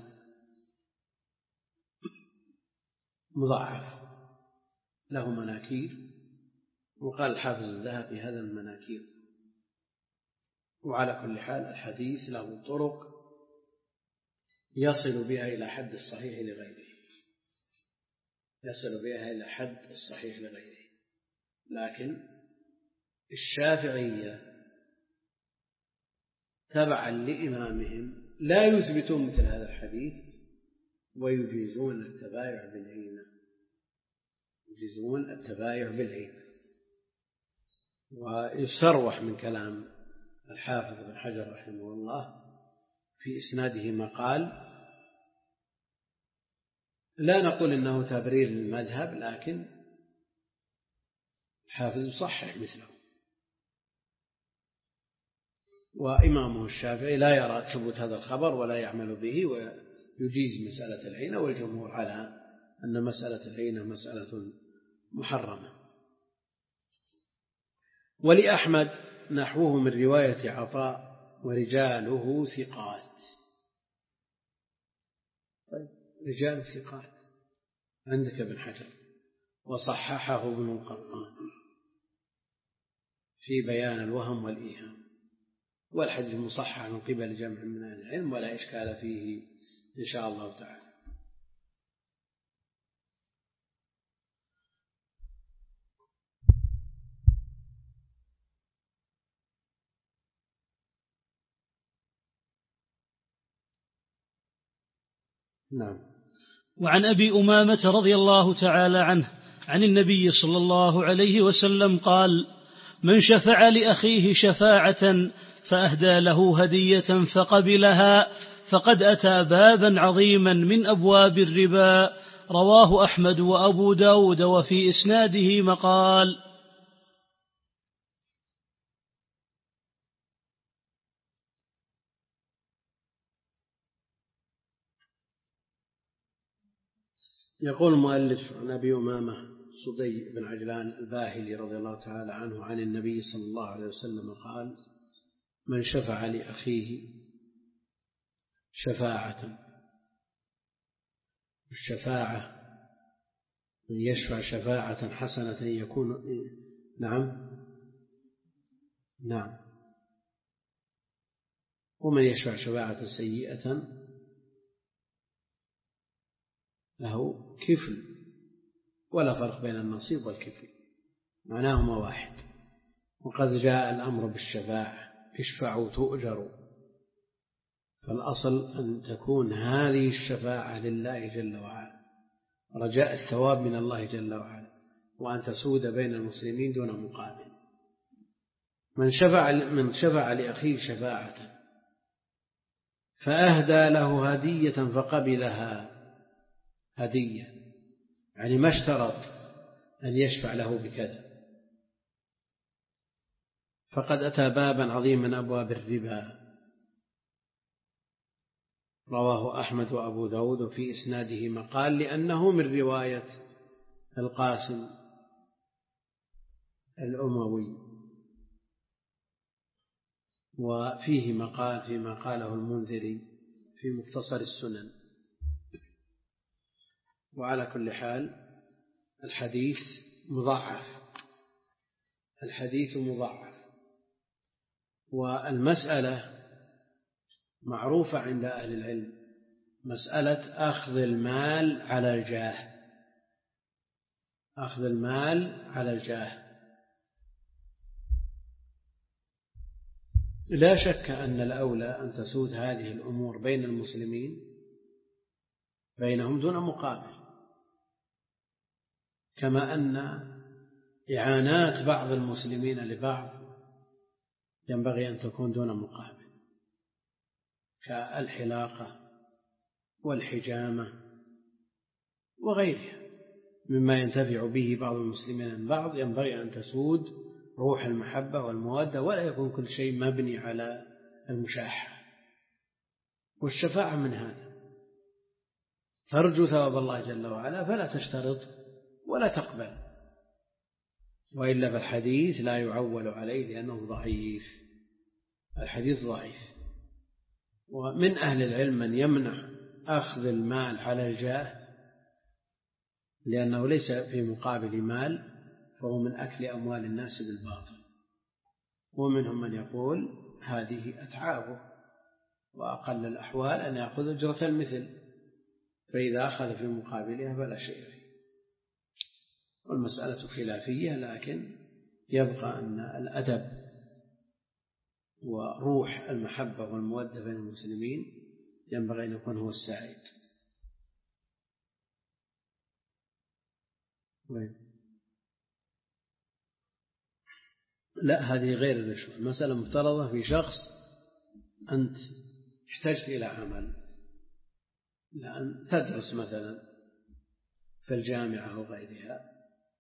مضاعف له مناكير، وقال الحافظ الذهبي هذا المناكير. وعلى كل حال الحديث له طرق يصل بها إلى حد الصحيح لغيره، يصل بها إلى حد الصحيح لغيره. لكن الشافعية تبعا لإمامهم لا يثبتون مثل هذا الحديث ويجيزون التبايع بالعينة، يجيزون التبايع بالعينة. ويستروح من كلام الحافظ بن حجر رحمه الله في إسناده مقال، لا نقول إنه تبرير للمذهب، لكن الحافظ يصحح مثله. وإمامه الشافعي لا يرى ثبوت هذا الخبر ولا يعمل به، يجيز مسألة العينة، والجمهور على أن مسألة العينة مسألة محرمة. ولأحمد نحوه من رواية عطاء ورجاله ثقات. طيب رجال ثقات عندك ابن حجر، وصححه ابن القطان في بيان الوهم والإيهام، والحديث مصحح من قبل جمع من أهل العلم ولا إشكال فيه إن شاء الله تعالى. نعم. وعن أبي أمامة رضي الله تعالى عنه عن النبي صلى الله عليه وسلم قال: من شفع لأخيه شفاعة فأهدى له هدية فقبلها فقد أتى بابا عظيما من أبواب الربا. رواه أحمد وأبو داود، وفي إسناده مقال. يقول المؤلف عن أبي أمامة صدي بن عجلان الباهلي رضي الله تعالى عنه عن النبي صلى الله عليه وسلم قال: من شفع لأخيه شفاعة. الشفاعة من يشفع شفاعة حسنة يكون نعم نعم ومن يشفع شفاعة سيئة له كفل، ولا فرق بين النصيب والكفل، معناهما واحد. وقد جاء الأمر بالشفاعة: اشفعوا تؤجروا، فالأصل أن تكون هذه الشفاعة لله جل وعلا، رجاء الثواب من الله جل وعلا، وأن تسود بين المسلمين دون مقابل. من شفع من شفع لأخيه شفاعة فأهدى له هدية فقبلها، هدية يعني ما اشترط أن يشفع له بكذا، فقد أتى بابا عظيما من أبواب الربا. رواه أحمد وأبو داود، وفي إسناده مقال لأنه من رواية القاسم الأموي، وفيه مقال فيما قاله المنذري في مختصر السنن. وعلى كل حال الحديث مضاعف، الحديث مضاعف. والمسألة معروفة عند أهل العلم، مسألة أخذ المال على الجاه، أخذ المال على الجاه. لا شك أن الأولى أن تسود هذه الأمور بين المسلمين بينهم دون مقابل، كما أن إعانات بعض المسلمين لبعض ينبغي أن تكون دون مقابل، كالحلاقة والحجامة وغيرها مما ينتفع به بعض المسلمين من بعض، ينبغي أن تسود روح المحبة والمودة، ولا يكون كل شيء مبني على المشاحة. والشفاعة من هذا، ترجو ثواب الله جل وعلا فلا تشترط ولا تقبل، وإلا فالحديث لا يعول عليه لأنه ضعيف، الحديث ضعيف. ومن أهل العلم من يمنع أخذ المال على الجاه لأنه ليس في مقابل مال، فهو من أكل أموال الناس بالباطل. ومنهم من يقول هذه أتعابه، وأقل الأحوال أن يأخذ أجرة المثل، فإذا أخذ في مقابلها فلا شيء فيه. والمسألة خلافية، لكن يبقى أن الأدب وروح المحبة والمودة بين المسلمين ينبغي أن يكون هو السائد. لا، هذه غير الرشوة. المسألة مفترضة في شخص أنت احتجت إلى عمل، لأن تدرس مثلا في الجامعة أو غيرها،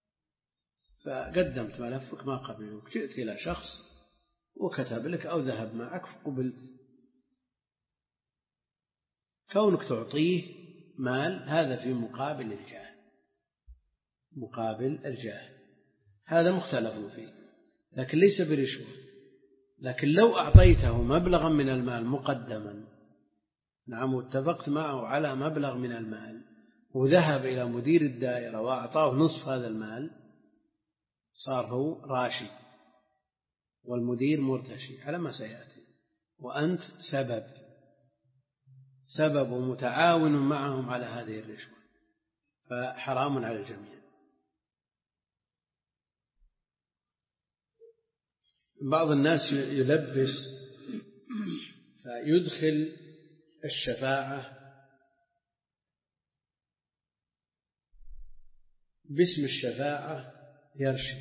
فقدمت ملفك ما قبلوك، جئت إلى شخص وكتب لك أو ذهب معك فقبلت، كونك تعطيه مال هذا في مقابل الجاه، مقابل الجاه هذا مختلف فيه، لكن ليس برشوة. لكن لو أعطيته مبلغا من المال مقدما، نعم، واتفقت معه على مبلغ من المال وذهب إلى مدير الدائرة وأعطاه نصف هذا المال، صار هو راشي والمدير مرتشي على ما سيأتي، وأنت سبب سبب ومتعاون معهم على هذه الرشوة، فحرام على الجميع. بعض الناس يلبس فيدخل الشفاعة باسم الشفاعة يرشي،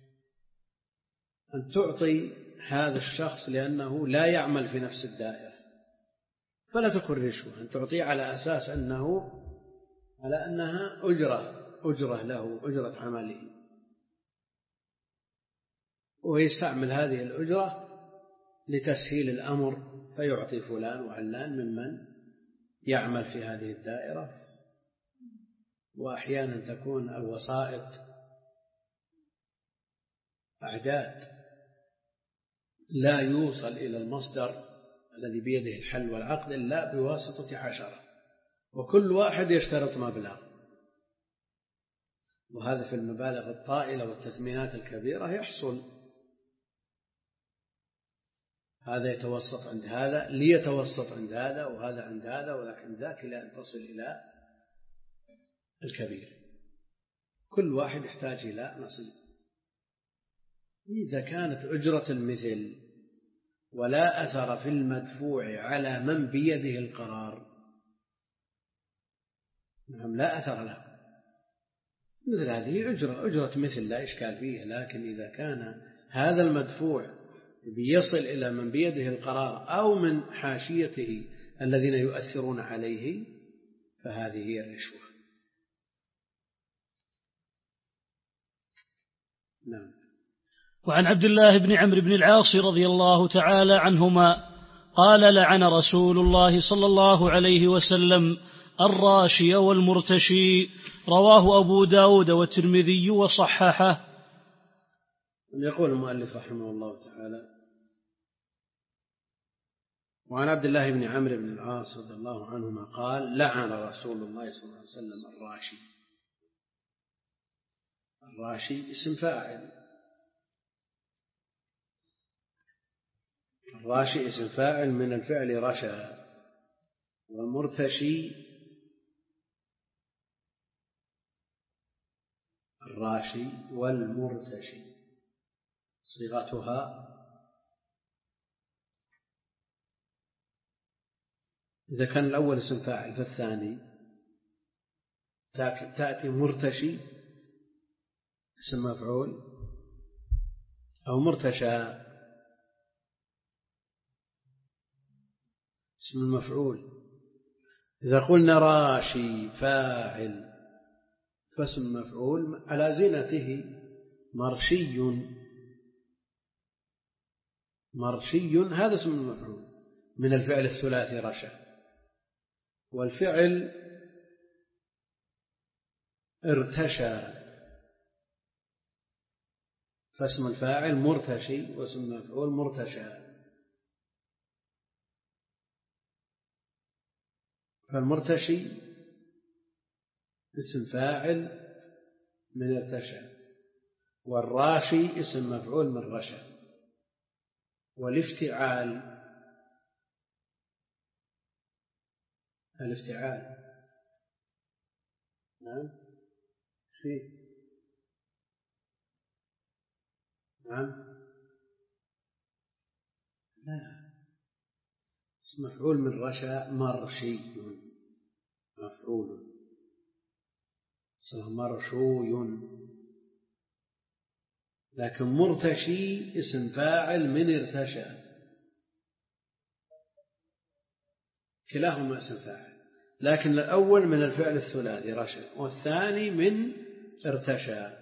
أن تعطي هذا الشخص لأنه لا يعمل في نفس الدائرة فلا تكن رشوة، أن تعطيه على أساس أنه على أنها أجرة أجرة له، أجرة عمله، ويستعمل هذه الأجرة لتسهيل الأمر فيعطي فلان وعلان ممن يعمل في هذه الدائرة. وأحيانا تكون الوسائط أعداد لا يوصل إلى المصدر الذي بيده الحل والعقد إلا بواسطة عشرة، وكل واحد يشترط مبلغ، وهذا في المبالغ الطائلة والتثمينات الكبيرة يحصل، هذا يتوسط عند هذا ليتوسط عند هذا وهذا عند هذا، ولكن ذاك إلى أن تصل إلى الكبير، كل واحد يحتاج إلى نصيب. إذا كانت أجرة المثل ولا أثر في المدفوع على من بيده القرار، نعم لا أثر له، مثل هذه أجرة أجرة مثل لا إشكال فيه. لكن إذا كان هذا المدفوع بيصل إلى من بيده القرار أو من حاشيته الذين يؤثرون عليه فهذه هي الرشوة. نعم. وعن عبد الله بن عمرو بن العاص رضي الله تعالى عنهما قال: لعن رسول الله صلى الله عليه وسلم الراشي والمرتشي. رواه أبو داود والترمذي وصححه. يقول المؤلف رحمه الله تعالى: وعن عبد الله بن عمرو بن العاص رضي الله عنهما قال: لعن رسول الله صلى الله عليه وسلم الراشي. الراشي اسم فاعل، الراشي اسم فاعل من الفعل رشا، والمرتشي الراشي والمرتشي صيغتها إذا كان الأول اسم فاعل فالثاني تأتي مرتشي اسم مفعول أو مرتشى اسم المفعول. إذا قلنا راشي فاعل فاسم مفعول على زينته مرشي، مرشي هذا اسم المفعول من الفعل الثلاثي رشا، والفعل ارتشى فاسم الفاعل مرتشي واسم المفعول مرتشى. فالمرتشي اسم فاعل من ارتشى، والراشي اسم مفعول من رشى. والافتعال الافتعال نعم فيه نعم لا اسم مفعول من رشى مرشي مفعول مرشوي، لكن مرتشي اسم فاعل من ارتشى، كلاهما اسم فاعل، لكن الأول من الفعل الثلاثي رشى والثاني من ارتشى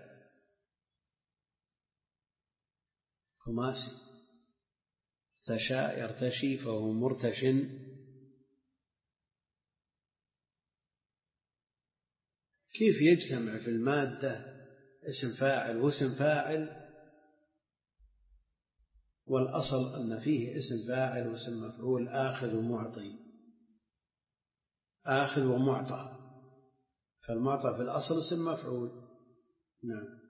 خماسي، ارتشى يرتشي فهو مرتش كيف يجتمع في المادة اسم فاعل واسم فاعل والأصل أن فيه اسم فاعل واسم مفعول آخذ ومعطي، آخذ ومعطى، فالمعطى في الأصل اسم مفعول. نعم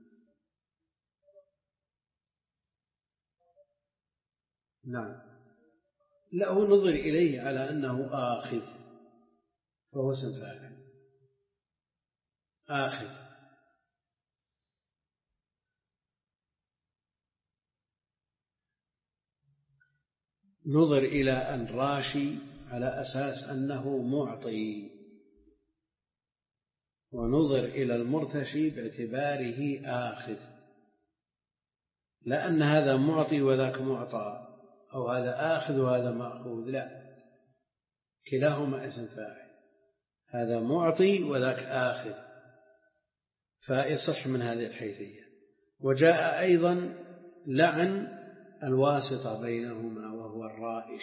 نعم لا، هو نظر إليه على أنه آخذ فهو اسم فاعل آخذ. نظر إلى الراشي على أساس أنه معطي، ونظر إلى المرتشي باعتباره آخذ، لا أن هذا معطي وذاك معطى، أو هذا آخذ وهذا مأخوذ، لا، كلاهما اسم فاعل، هذا معطي وذاك آخذ، فيصح من هذه الحيثية. وجاء أيضا لعن الواسطة بينهما وهو الرائش،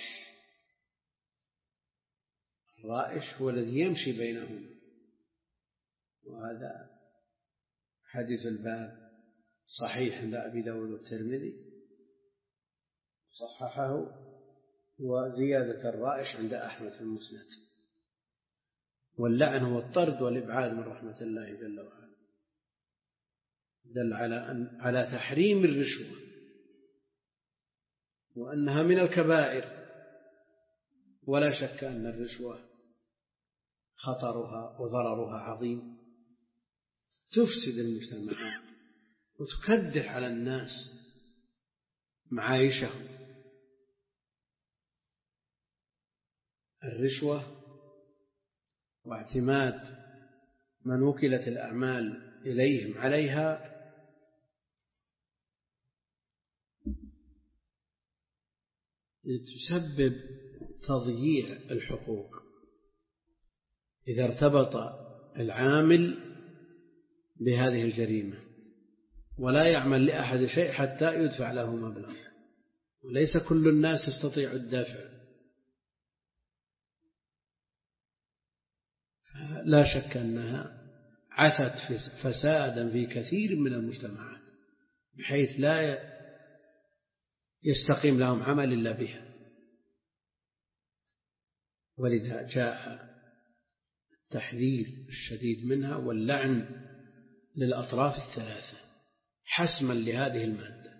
الرائش هو الذي يمشي بينهما، وهذا حديث الباب صحيح عند أبي داود والترمذي صححه، وزيادة الرائش عند أحمد في المسند. واللعن هو الطرد والإبعاد من رحمة الله جل وعلا، دل على أن على تحريم الرشوة وأنها من الكبائر، ولا شك أن الرشوة خطرها وضررها عظيم، تفسد المجتمعات وتكدر على الناس معايشهم. الرشوة واعتماد من وكلت الأعمال إليهم عليها تسبب تضييع الحقوق إذا ارتبط العامل بهذه الجريمة، ولا يعمل لأحد شيء حتى يدفع له مبلغ، وليس كل الناس يستطيع الدفع. لا شك أنها عثت فسادا في كثير من المجتمعات بحيث لا يستقيم لهم عمل إلا بها. ولذا جاء التحذير الشديد منها واللعن للأطراف الثلاثة حسما لهذه المادة،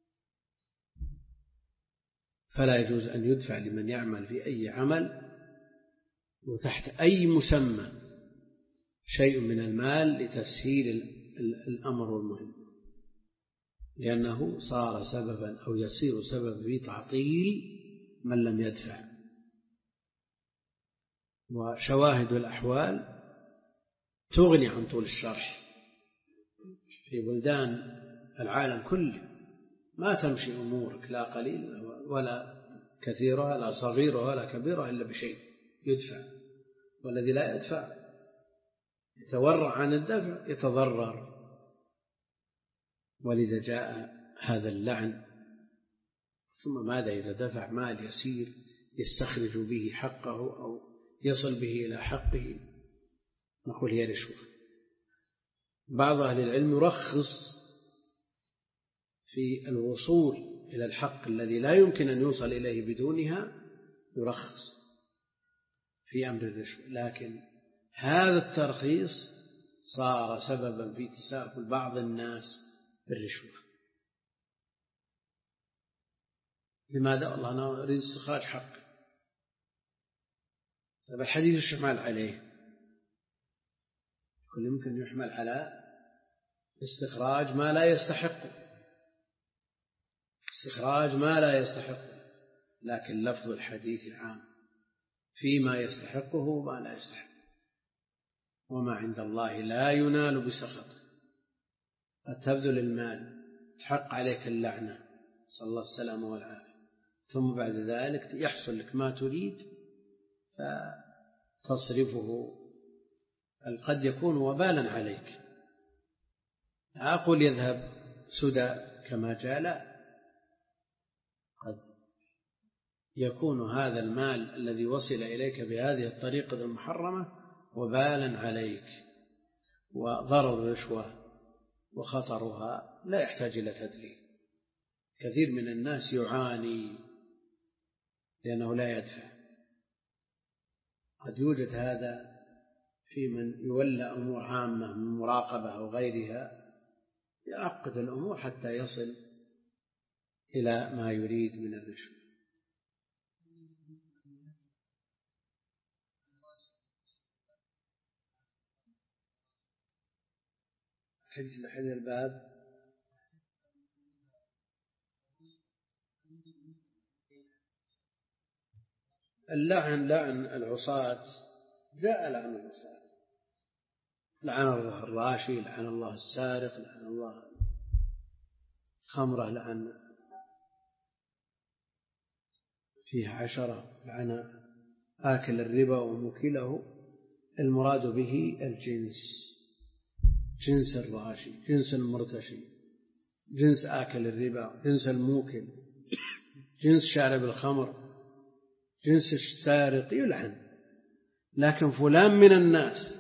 فلا يجوز أن يدفع لمن يعمل في أي عمل وتحت أي مسمى شيء من المال لتسهيل الأمر والمهم، لأنه صار سببا أو يصير سببا في تعطيل من لم يدفع. وشواهد الأحوال تغني عن طول الشرح. في بلدان العالم كله ما تمشي أمورك لا قليل ولا كثيرها، لا صغيرها ولا كبيرها، إلا بشيء يدفع، والذي لا يدفع يتورع عن الدفع يتضرر. ولذا جاء هذا اللعن. ثم ماذا إذا دفع مال يسير يستخرج به حقه أو يصل به إلى حقه؟ نقول هي رشوة. بعض أهل العلم يرخص في الوصول إلى الحق الذي لا يمكن أن يوصل إليه بدونها، يرخص في أمر الرشوة، لكن هذا الترخيص صار سببا في تساهل بعض الناس بالرشوة. لماذا؟ والله أنا أريد استخراج حق. طيب الحديث الشمال عليه كل يمكن يحمل على استخراج ما لا يستحق، استخراج ما لا يستحق، لكن لفظ الحديث عام فيما يستحقه وما لا يستحق. وما عند الله لا ينال بسخط. قد تبذل المال تحق عليك اللعنة، صلى الله السلامة والعافية، ثم بعد ذلك يحصل لك ما تريد فتصرفه، قد يكون وبالا عليك. لا أقول يذهب سدى كما جاء، لا، قد يكون هذا المال الذي وصل إليك بهذه الطريقة المحرمة وبالا عليك. وضرر الرشوة وخطرها لا يحتاج إلى تدليل. كثير من الناس يعاني لأنه لا يدفع. قد يوجد هذا في من يولى أمور عامة من مراقبة أو غيرها، يعقد الأمور حتى يصل إلى ما يريد من الرشوة. حديث لحد الباب اللعن، لعن العصاة، جاء لعن العصاة، لعن الله الراشي، لعن الله السارق، لعن الله خمرة، لعن فيها عشرة، لعن آكل الربا وموكله. المراد به الجنس، جنس الراشي، جنس المرتشي، جنس آكل الربا، جنس الموكل، جنس شارب الخمر، جنس السارق يلعن. لكن فلان من الناس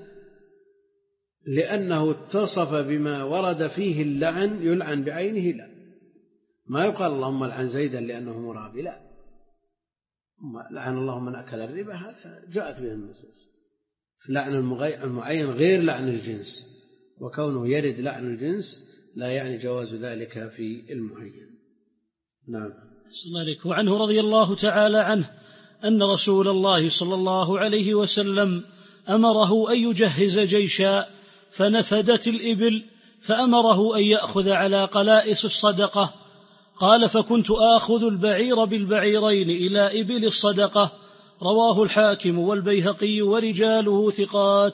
لأنه اتصف بما ورد فيه اللعن يلعن بعينه، لا، ما يقال اللهم لعن زيدا لأنه مرابي، لا، لعن الله من أكل الربا، هذا جاءت به النصوص. لعن المعين غير لعن الجنس، وكونه يرد لعن الجنس لا يعني جواز ذلك في المعين. نعم. وعنه رضي الله تعالى عنه أن رسول الله صلى الله عليه وسلم أمره أن يجهز جيشا فنفدت الإبل، فأمره أن يأخذ على قلائص الصدقة. قال: فكنت آخذ البعير بالبعيرين إلى إبل الصدقة. رواه الحاكم والبيهقي ورجاله ثقات.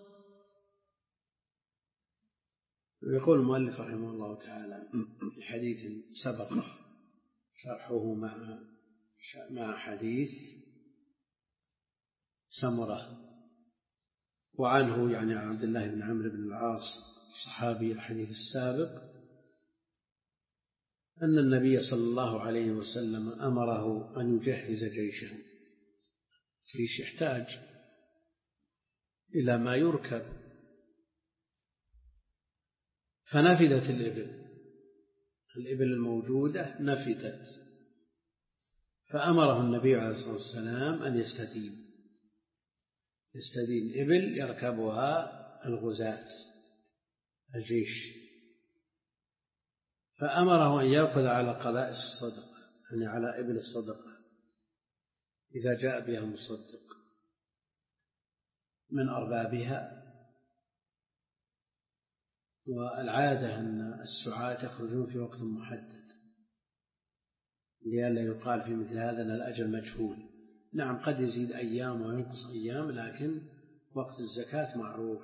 يقول المؤلف رحمه الله تعالى في حديث سبق شرحه مع مع حديث سمرة، وعنه يعني عن عبد الله بن عمرو بن العاص صحابي الحديث السابق أن النبي صلى الله عليه وسلم أمره أن يجهز جيشه. جيش يحتاج إلى ما يركب، فنفدت الإبل، الإبل الموجودة نفدت، فأمره النبي عليه الصلاة والسلام أن يستدين يستدين إبل يركبها الغزاة الجيش، فأمره أن يأخذ على قلائص الصدقة، يعني على إبل الصدقة إذا جاء بها المصدق من أربابها. والعادة أن السعاة يخرجون في وقت محدد لئلا يقال في مثل هذا أن الأجل مجهول. نعم قد يزيد أيام وينقص أيام، لكن وقت الزكاة معروف.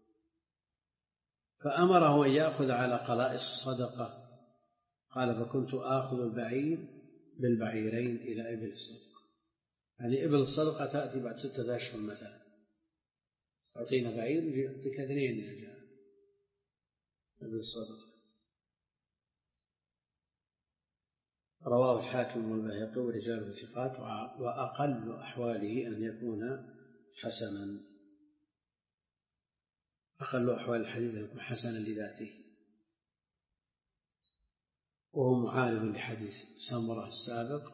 فأمره أن يأخذ على قلائص الصدقة. قال: فكنت آخذ البعير بالبعيرين إلى إبل الصدقة، يعني إبل الصدقة تأتي بعد ستة أشهر مثلا، أعطينا بعير يعطيك اثنين يا جاء إبل الصدقة. رواه الحاكم والبيهقي ورجاله ثقات، وأقل أحواله أن يكون حسنا، أقل أحوال الحديث أن يكون حسنا لذاته، وهو معارض لحديث سمرة السابق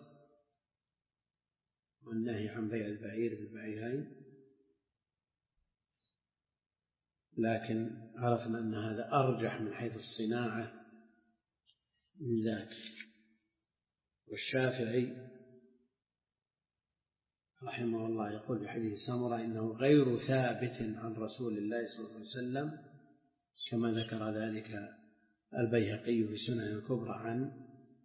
والنهي عن بيع البعير بالبعيرين. لكن عرفنا أن هذا أرجح من حيث الصناعة من ذاك. والشافعي رحمه الله يقول في حديث سمرة إنه غير ثابت عن رسول الله صلى الله عليه وسلم، كما ذكر ذلك البيهقي في سنن الكبرى عن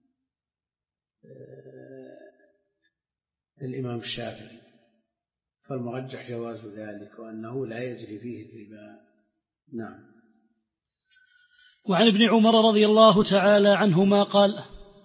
الإمام الشافعي. فالمرجح جواز ذلك وأنه لا يجري فيه الربا. نعم. وعن ابن عمر رضي الله تعالى عنهما قال: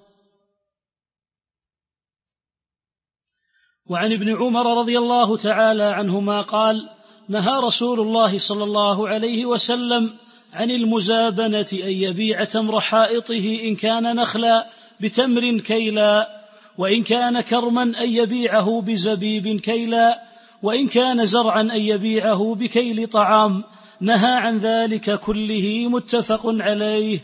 وعن ابن عمر رضي الله تعالى عنهما قال: نهى رسول الله صلى الله عليه وسلم عن المزابنة أن يبيع تمر حائطه إن كان نخلا بتمر كيلا، وإن كان كرما أن يبيعه بزبيب كيلا، وإن كان زرعا أن يبيعه بكيل طعام، نهى عن ذلك كله متفق عليه.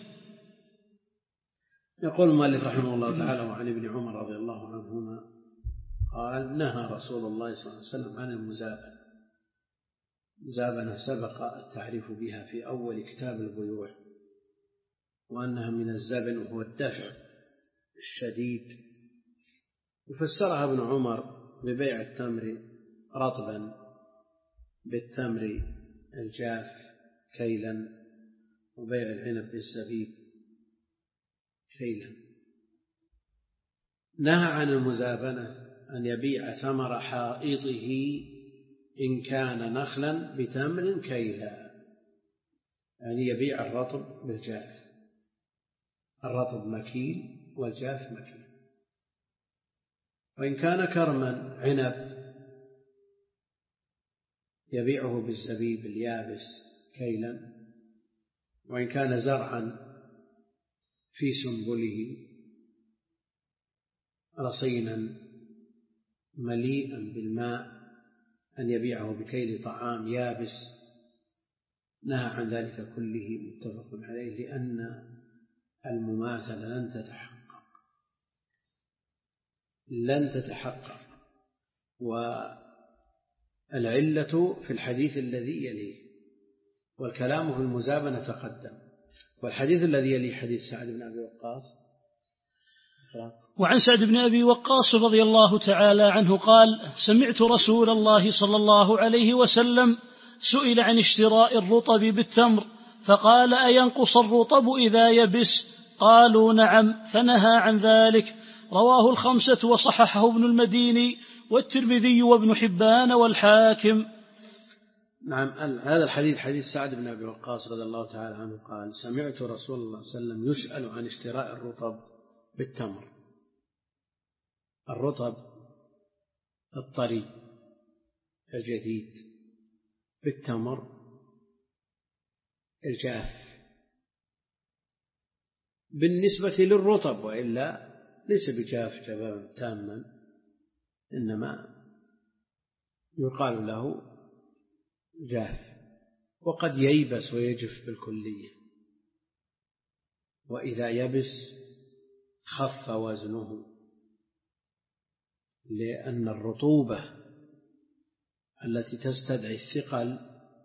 يقول المؤلف رحمه الله تعالى: وعن ابن عمر رضي الله عنهما قال: نهى رسول الله صلى الله عليه وسلم عن المزابنة. المزابنة سبق التعريف بها في أول كتاب البيوع، وأنها من الزبن وهو الدفع الشديد، وفسرها ابن عمر ببيع التمر رطبا بالتمر الجاف كيلا، وبيع العنب بالزبيب كيلا. نهى عن المزابنة أن يبيع ثمر حائطه إن كان نخلا بتمر كيلا، يعني يبيع الرطب بالجاف، الرطب مكيل والجاف مكيل. وإن كان كرما عنب يبيعه بالزبيب اليابس كيلا. وإن كان زرعا في سنبله رصينا مليئا بالماء أن يبيعه بكيل طعام يابس. نهى عن ذلك كله متفق عليه، لأن المماثلة لن تتحقق لن تتحقق والعلة في الحديث الذي يليه، والكلام في المزابنة تقدم. والحديث الذي يليه حديث سعد بن أبي وقاص. وعن سعد بن أبي وقاص رضي الله تعالى عنه قال: سمعت رسول الله صلى الله عليه وسلم سئل عن اشتراء الرطب بالتمر فقال: أينقص الرطب إذا يبس؟ قالوا: نعم، فنهى عن ذلك. رواه الخمسة وصححه ابن المديني والترمذي وابن حبان والحاكم. نعم، هذا الحديث حديث سعد بن أبي وقاص رضي الله تعالى عنه قال: سمعت رسول الله صلى الله عليه وسلم يسأل عن اشتراء الرطب بالتمر. الرطب الطري الجديد، بالتمر الجاف بالنسبة للرطب، وإلا ليس بجاف جفافا تاما، إنما يقال له جاف، وقد ييبس ويجف بالكلية. وإذا يبس خف وزنه، لأن الرطوبة التي تستدعي الثقل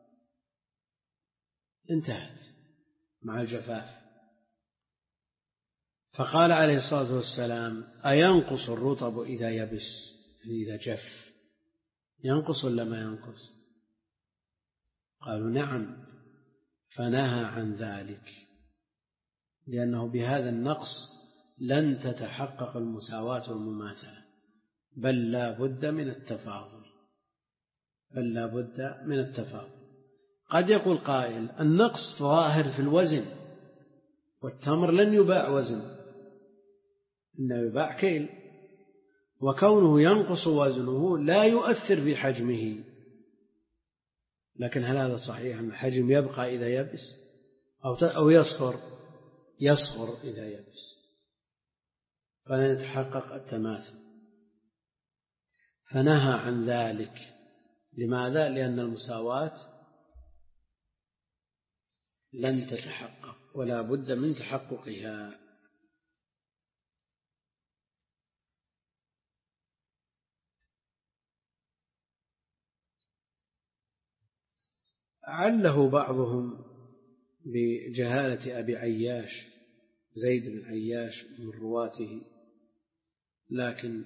انتهت مع الجفاف. فقال عليه الصلاة والسلام: أينقص الرطب إذا يبس؟ إذا جف ينقص ولا ما ينقص؟ قالوا: نعم، فنهى عن ذلك، لأنه بهذا النقص لن تتحقق المساواة والمماثلة، بل لا بد من التفاضل بل لا بد من التفاضل. قد يقول قائل: النقص ظاهر في الوزن، والتمر لن يباع وزن، إنه يباع كيل، وكونه ينقص وزنه لا يؤثر في حجمه. لكن هل هذا صحيح أن الحجم يبقى إذا يبس أو يصغر؟ يصغر إذا يبس، فلن يتحقق التماثل. فنهى عن ذلك. لماذا؟ لأن المساواة لن تتحقق ولا بد من تحققها. عله بعضهم بجهالة أبي عياش زيد بن عياش من رواته، لكن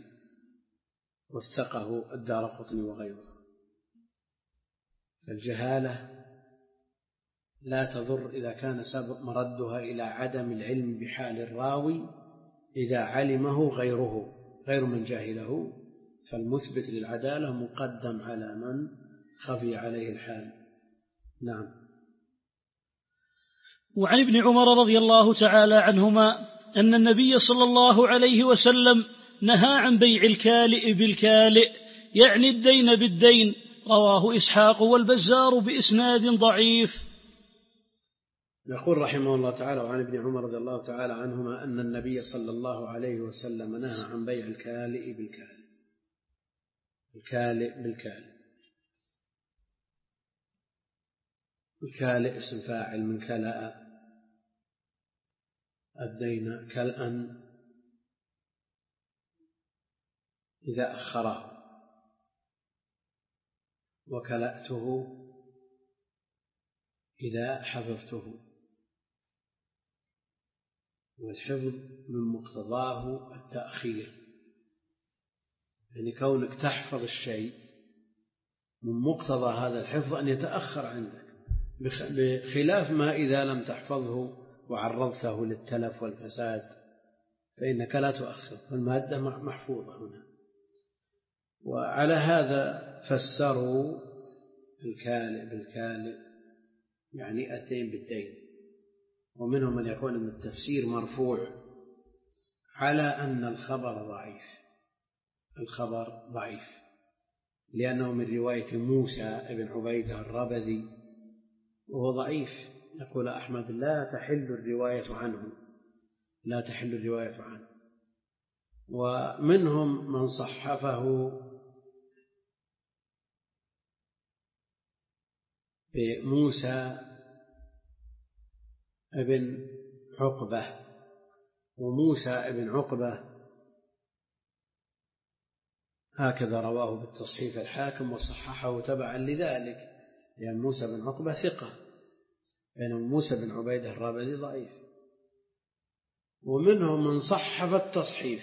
وثقه الدارقطني وغيره. فالجهالة لا تضر إذا كان سبب مردها إلى عدم العلم بحال الراوي، إذا علمه غيره غير من جاهله، فالمثبت للعدالة مقدم على من خفي عليه الحال. نعم. وعن ابن عمر رضي الله تعالى عنهما أن النبي صلى الله عليه وسلم نهى عن بيع الكالئ بالكالئ، يعني الدين بالدين. رواه إسحاق والبزار بإسناد ضعيف. يقول رحمه الله تعالى: وعن ابن عمر رضي الله تعالى عنهما أن النبي صلى الله عليه وسلم نهى عن بيع الكالئ بالكالئ الكالئ بالكالئ الكالئ اسم فاعل من كلأ الدين كلأ إذا أخره، وكلأته إذا حفظته. والحفظ من مقتضاه التأخير، يعني كونك تحفظ الشيء من مقتضى هذا الحفظ أن يتأخر عندك، بخلاف ما إذا لم تحفظه وعرضته للتلف والفساد فإنك لا تؤخر، فالمادة محفوظة هنا. وعلى هذا فسروا الكالئ بالكالئ يعني الدين بالدين. ومنهم من يقول أن التفسير مرفوع على أن الخبر ضعيف، الخبر ضعيف لأنه من رواية موسى بن عبيدة الربذي وهو ضعيف. يقول أحمد لا تحل الرواية عنه، لا تحل الرواية عنه. ومنهم من صحفه بموسى ابن عقبة، وموسى ابن عقبة هكذا رواه بالتصحيف الحاكم وصححه تبعا لذلك، لأن موسى بن عقبة ثقة، بينما موسى بن عبيدة الربذي ضعيف. ومنهم من صحف التصحيف،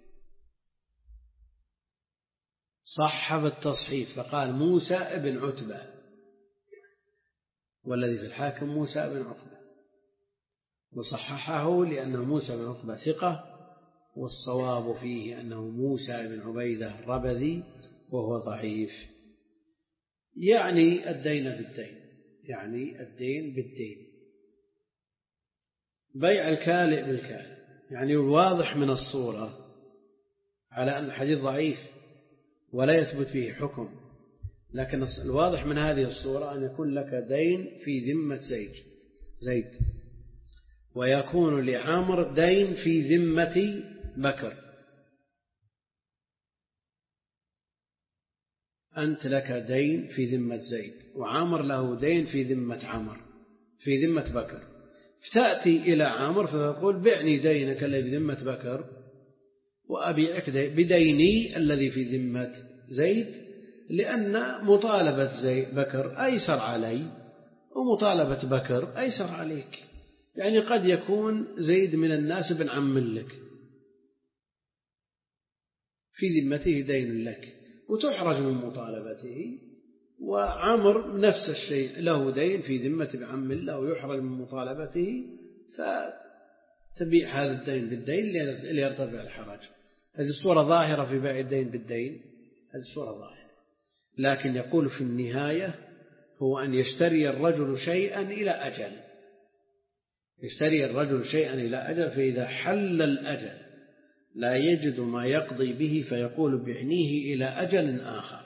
صحف التصحيف فقال موسى ابن عتبة، والذي في الحاكم موسى بن عقبة، وصححه لأنه موسى بن عقبة ثقة، والصواب فيه أنه موسى بن عبيدة الربذي وهو ضعيف. يعني الدين بالدين، يعني الدين بالدين. بيع الكالئ بالكالئ، يعني واضح من الصورة على أن الحديث ضعيف ولا يثبت فيه حكم، لكن الواضح من هذه الصورة أن يكون لك دين في ذمة زيد زيد ويكون لعامر دين في ذمة بكر. أنت لك دين في ذمة زيد وعامر له دين في ذمة عمر في ذمة بكر، فتأتي إلى عامر فتقول بعني دينك الذي في ذمة بكر وأبيعك بديني الذي في ذمة زيد، لأن مطالبة زي بكر أيسر علي ومطالبة بكر أيسر عليك. يعني قد يكون زيد من الناس ابن عم لك في ذمته دين لك وتحرج من مطالبته، وعمر نفس الشيء له دين في ذمة ابن عم له ويحرج من مطالبته، فتبيع هذا الدين بالدين ليرتفع الحرج. هذه الصورة ظاهرة في بيع الدين بالدين، هذه الصورة ظاهرة. لكن يقول في النهاية هو أن يشتري الرجل شيئا إلى أجل، يشتري الرجل شيئا إلى أجل، فإذا حل الأجل لا يجد ما يقضي به فيقول بعنيه إلى أجل آخر،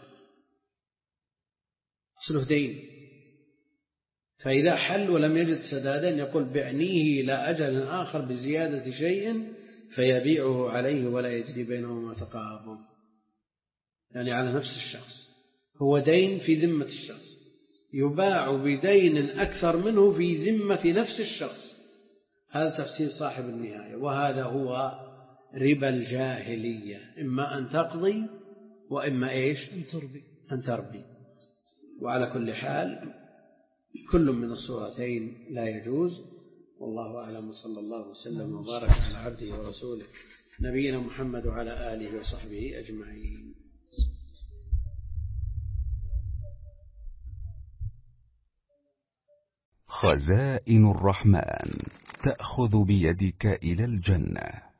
أصله دين، فإذا حل ولم يجد سدادا يقول بعنيه إلى أجل آخر بزيادة شيء فيبيعه عليه ولا يجري بينهما تقابض، يعني على نفس الشخص، هو دين في ذمة الشخص يباع بدين أكثر منه في ذمة نفس الشخص. هذا تفسير صاحب النهاية، وهذا هو ربا الجاهلية، إما أن تقضي وإما إيش أن تربي, أن تربي. وعلى كل حال كل من الصورتين لا يجوز، والله أعلم. صلى الله وسلم وبارك على عبده ورسوله نبينا محمد وعلى آله وصحبه أجمعين. خزائن الرحمن تأخذ بيدك إلى الجنة.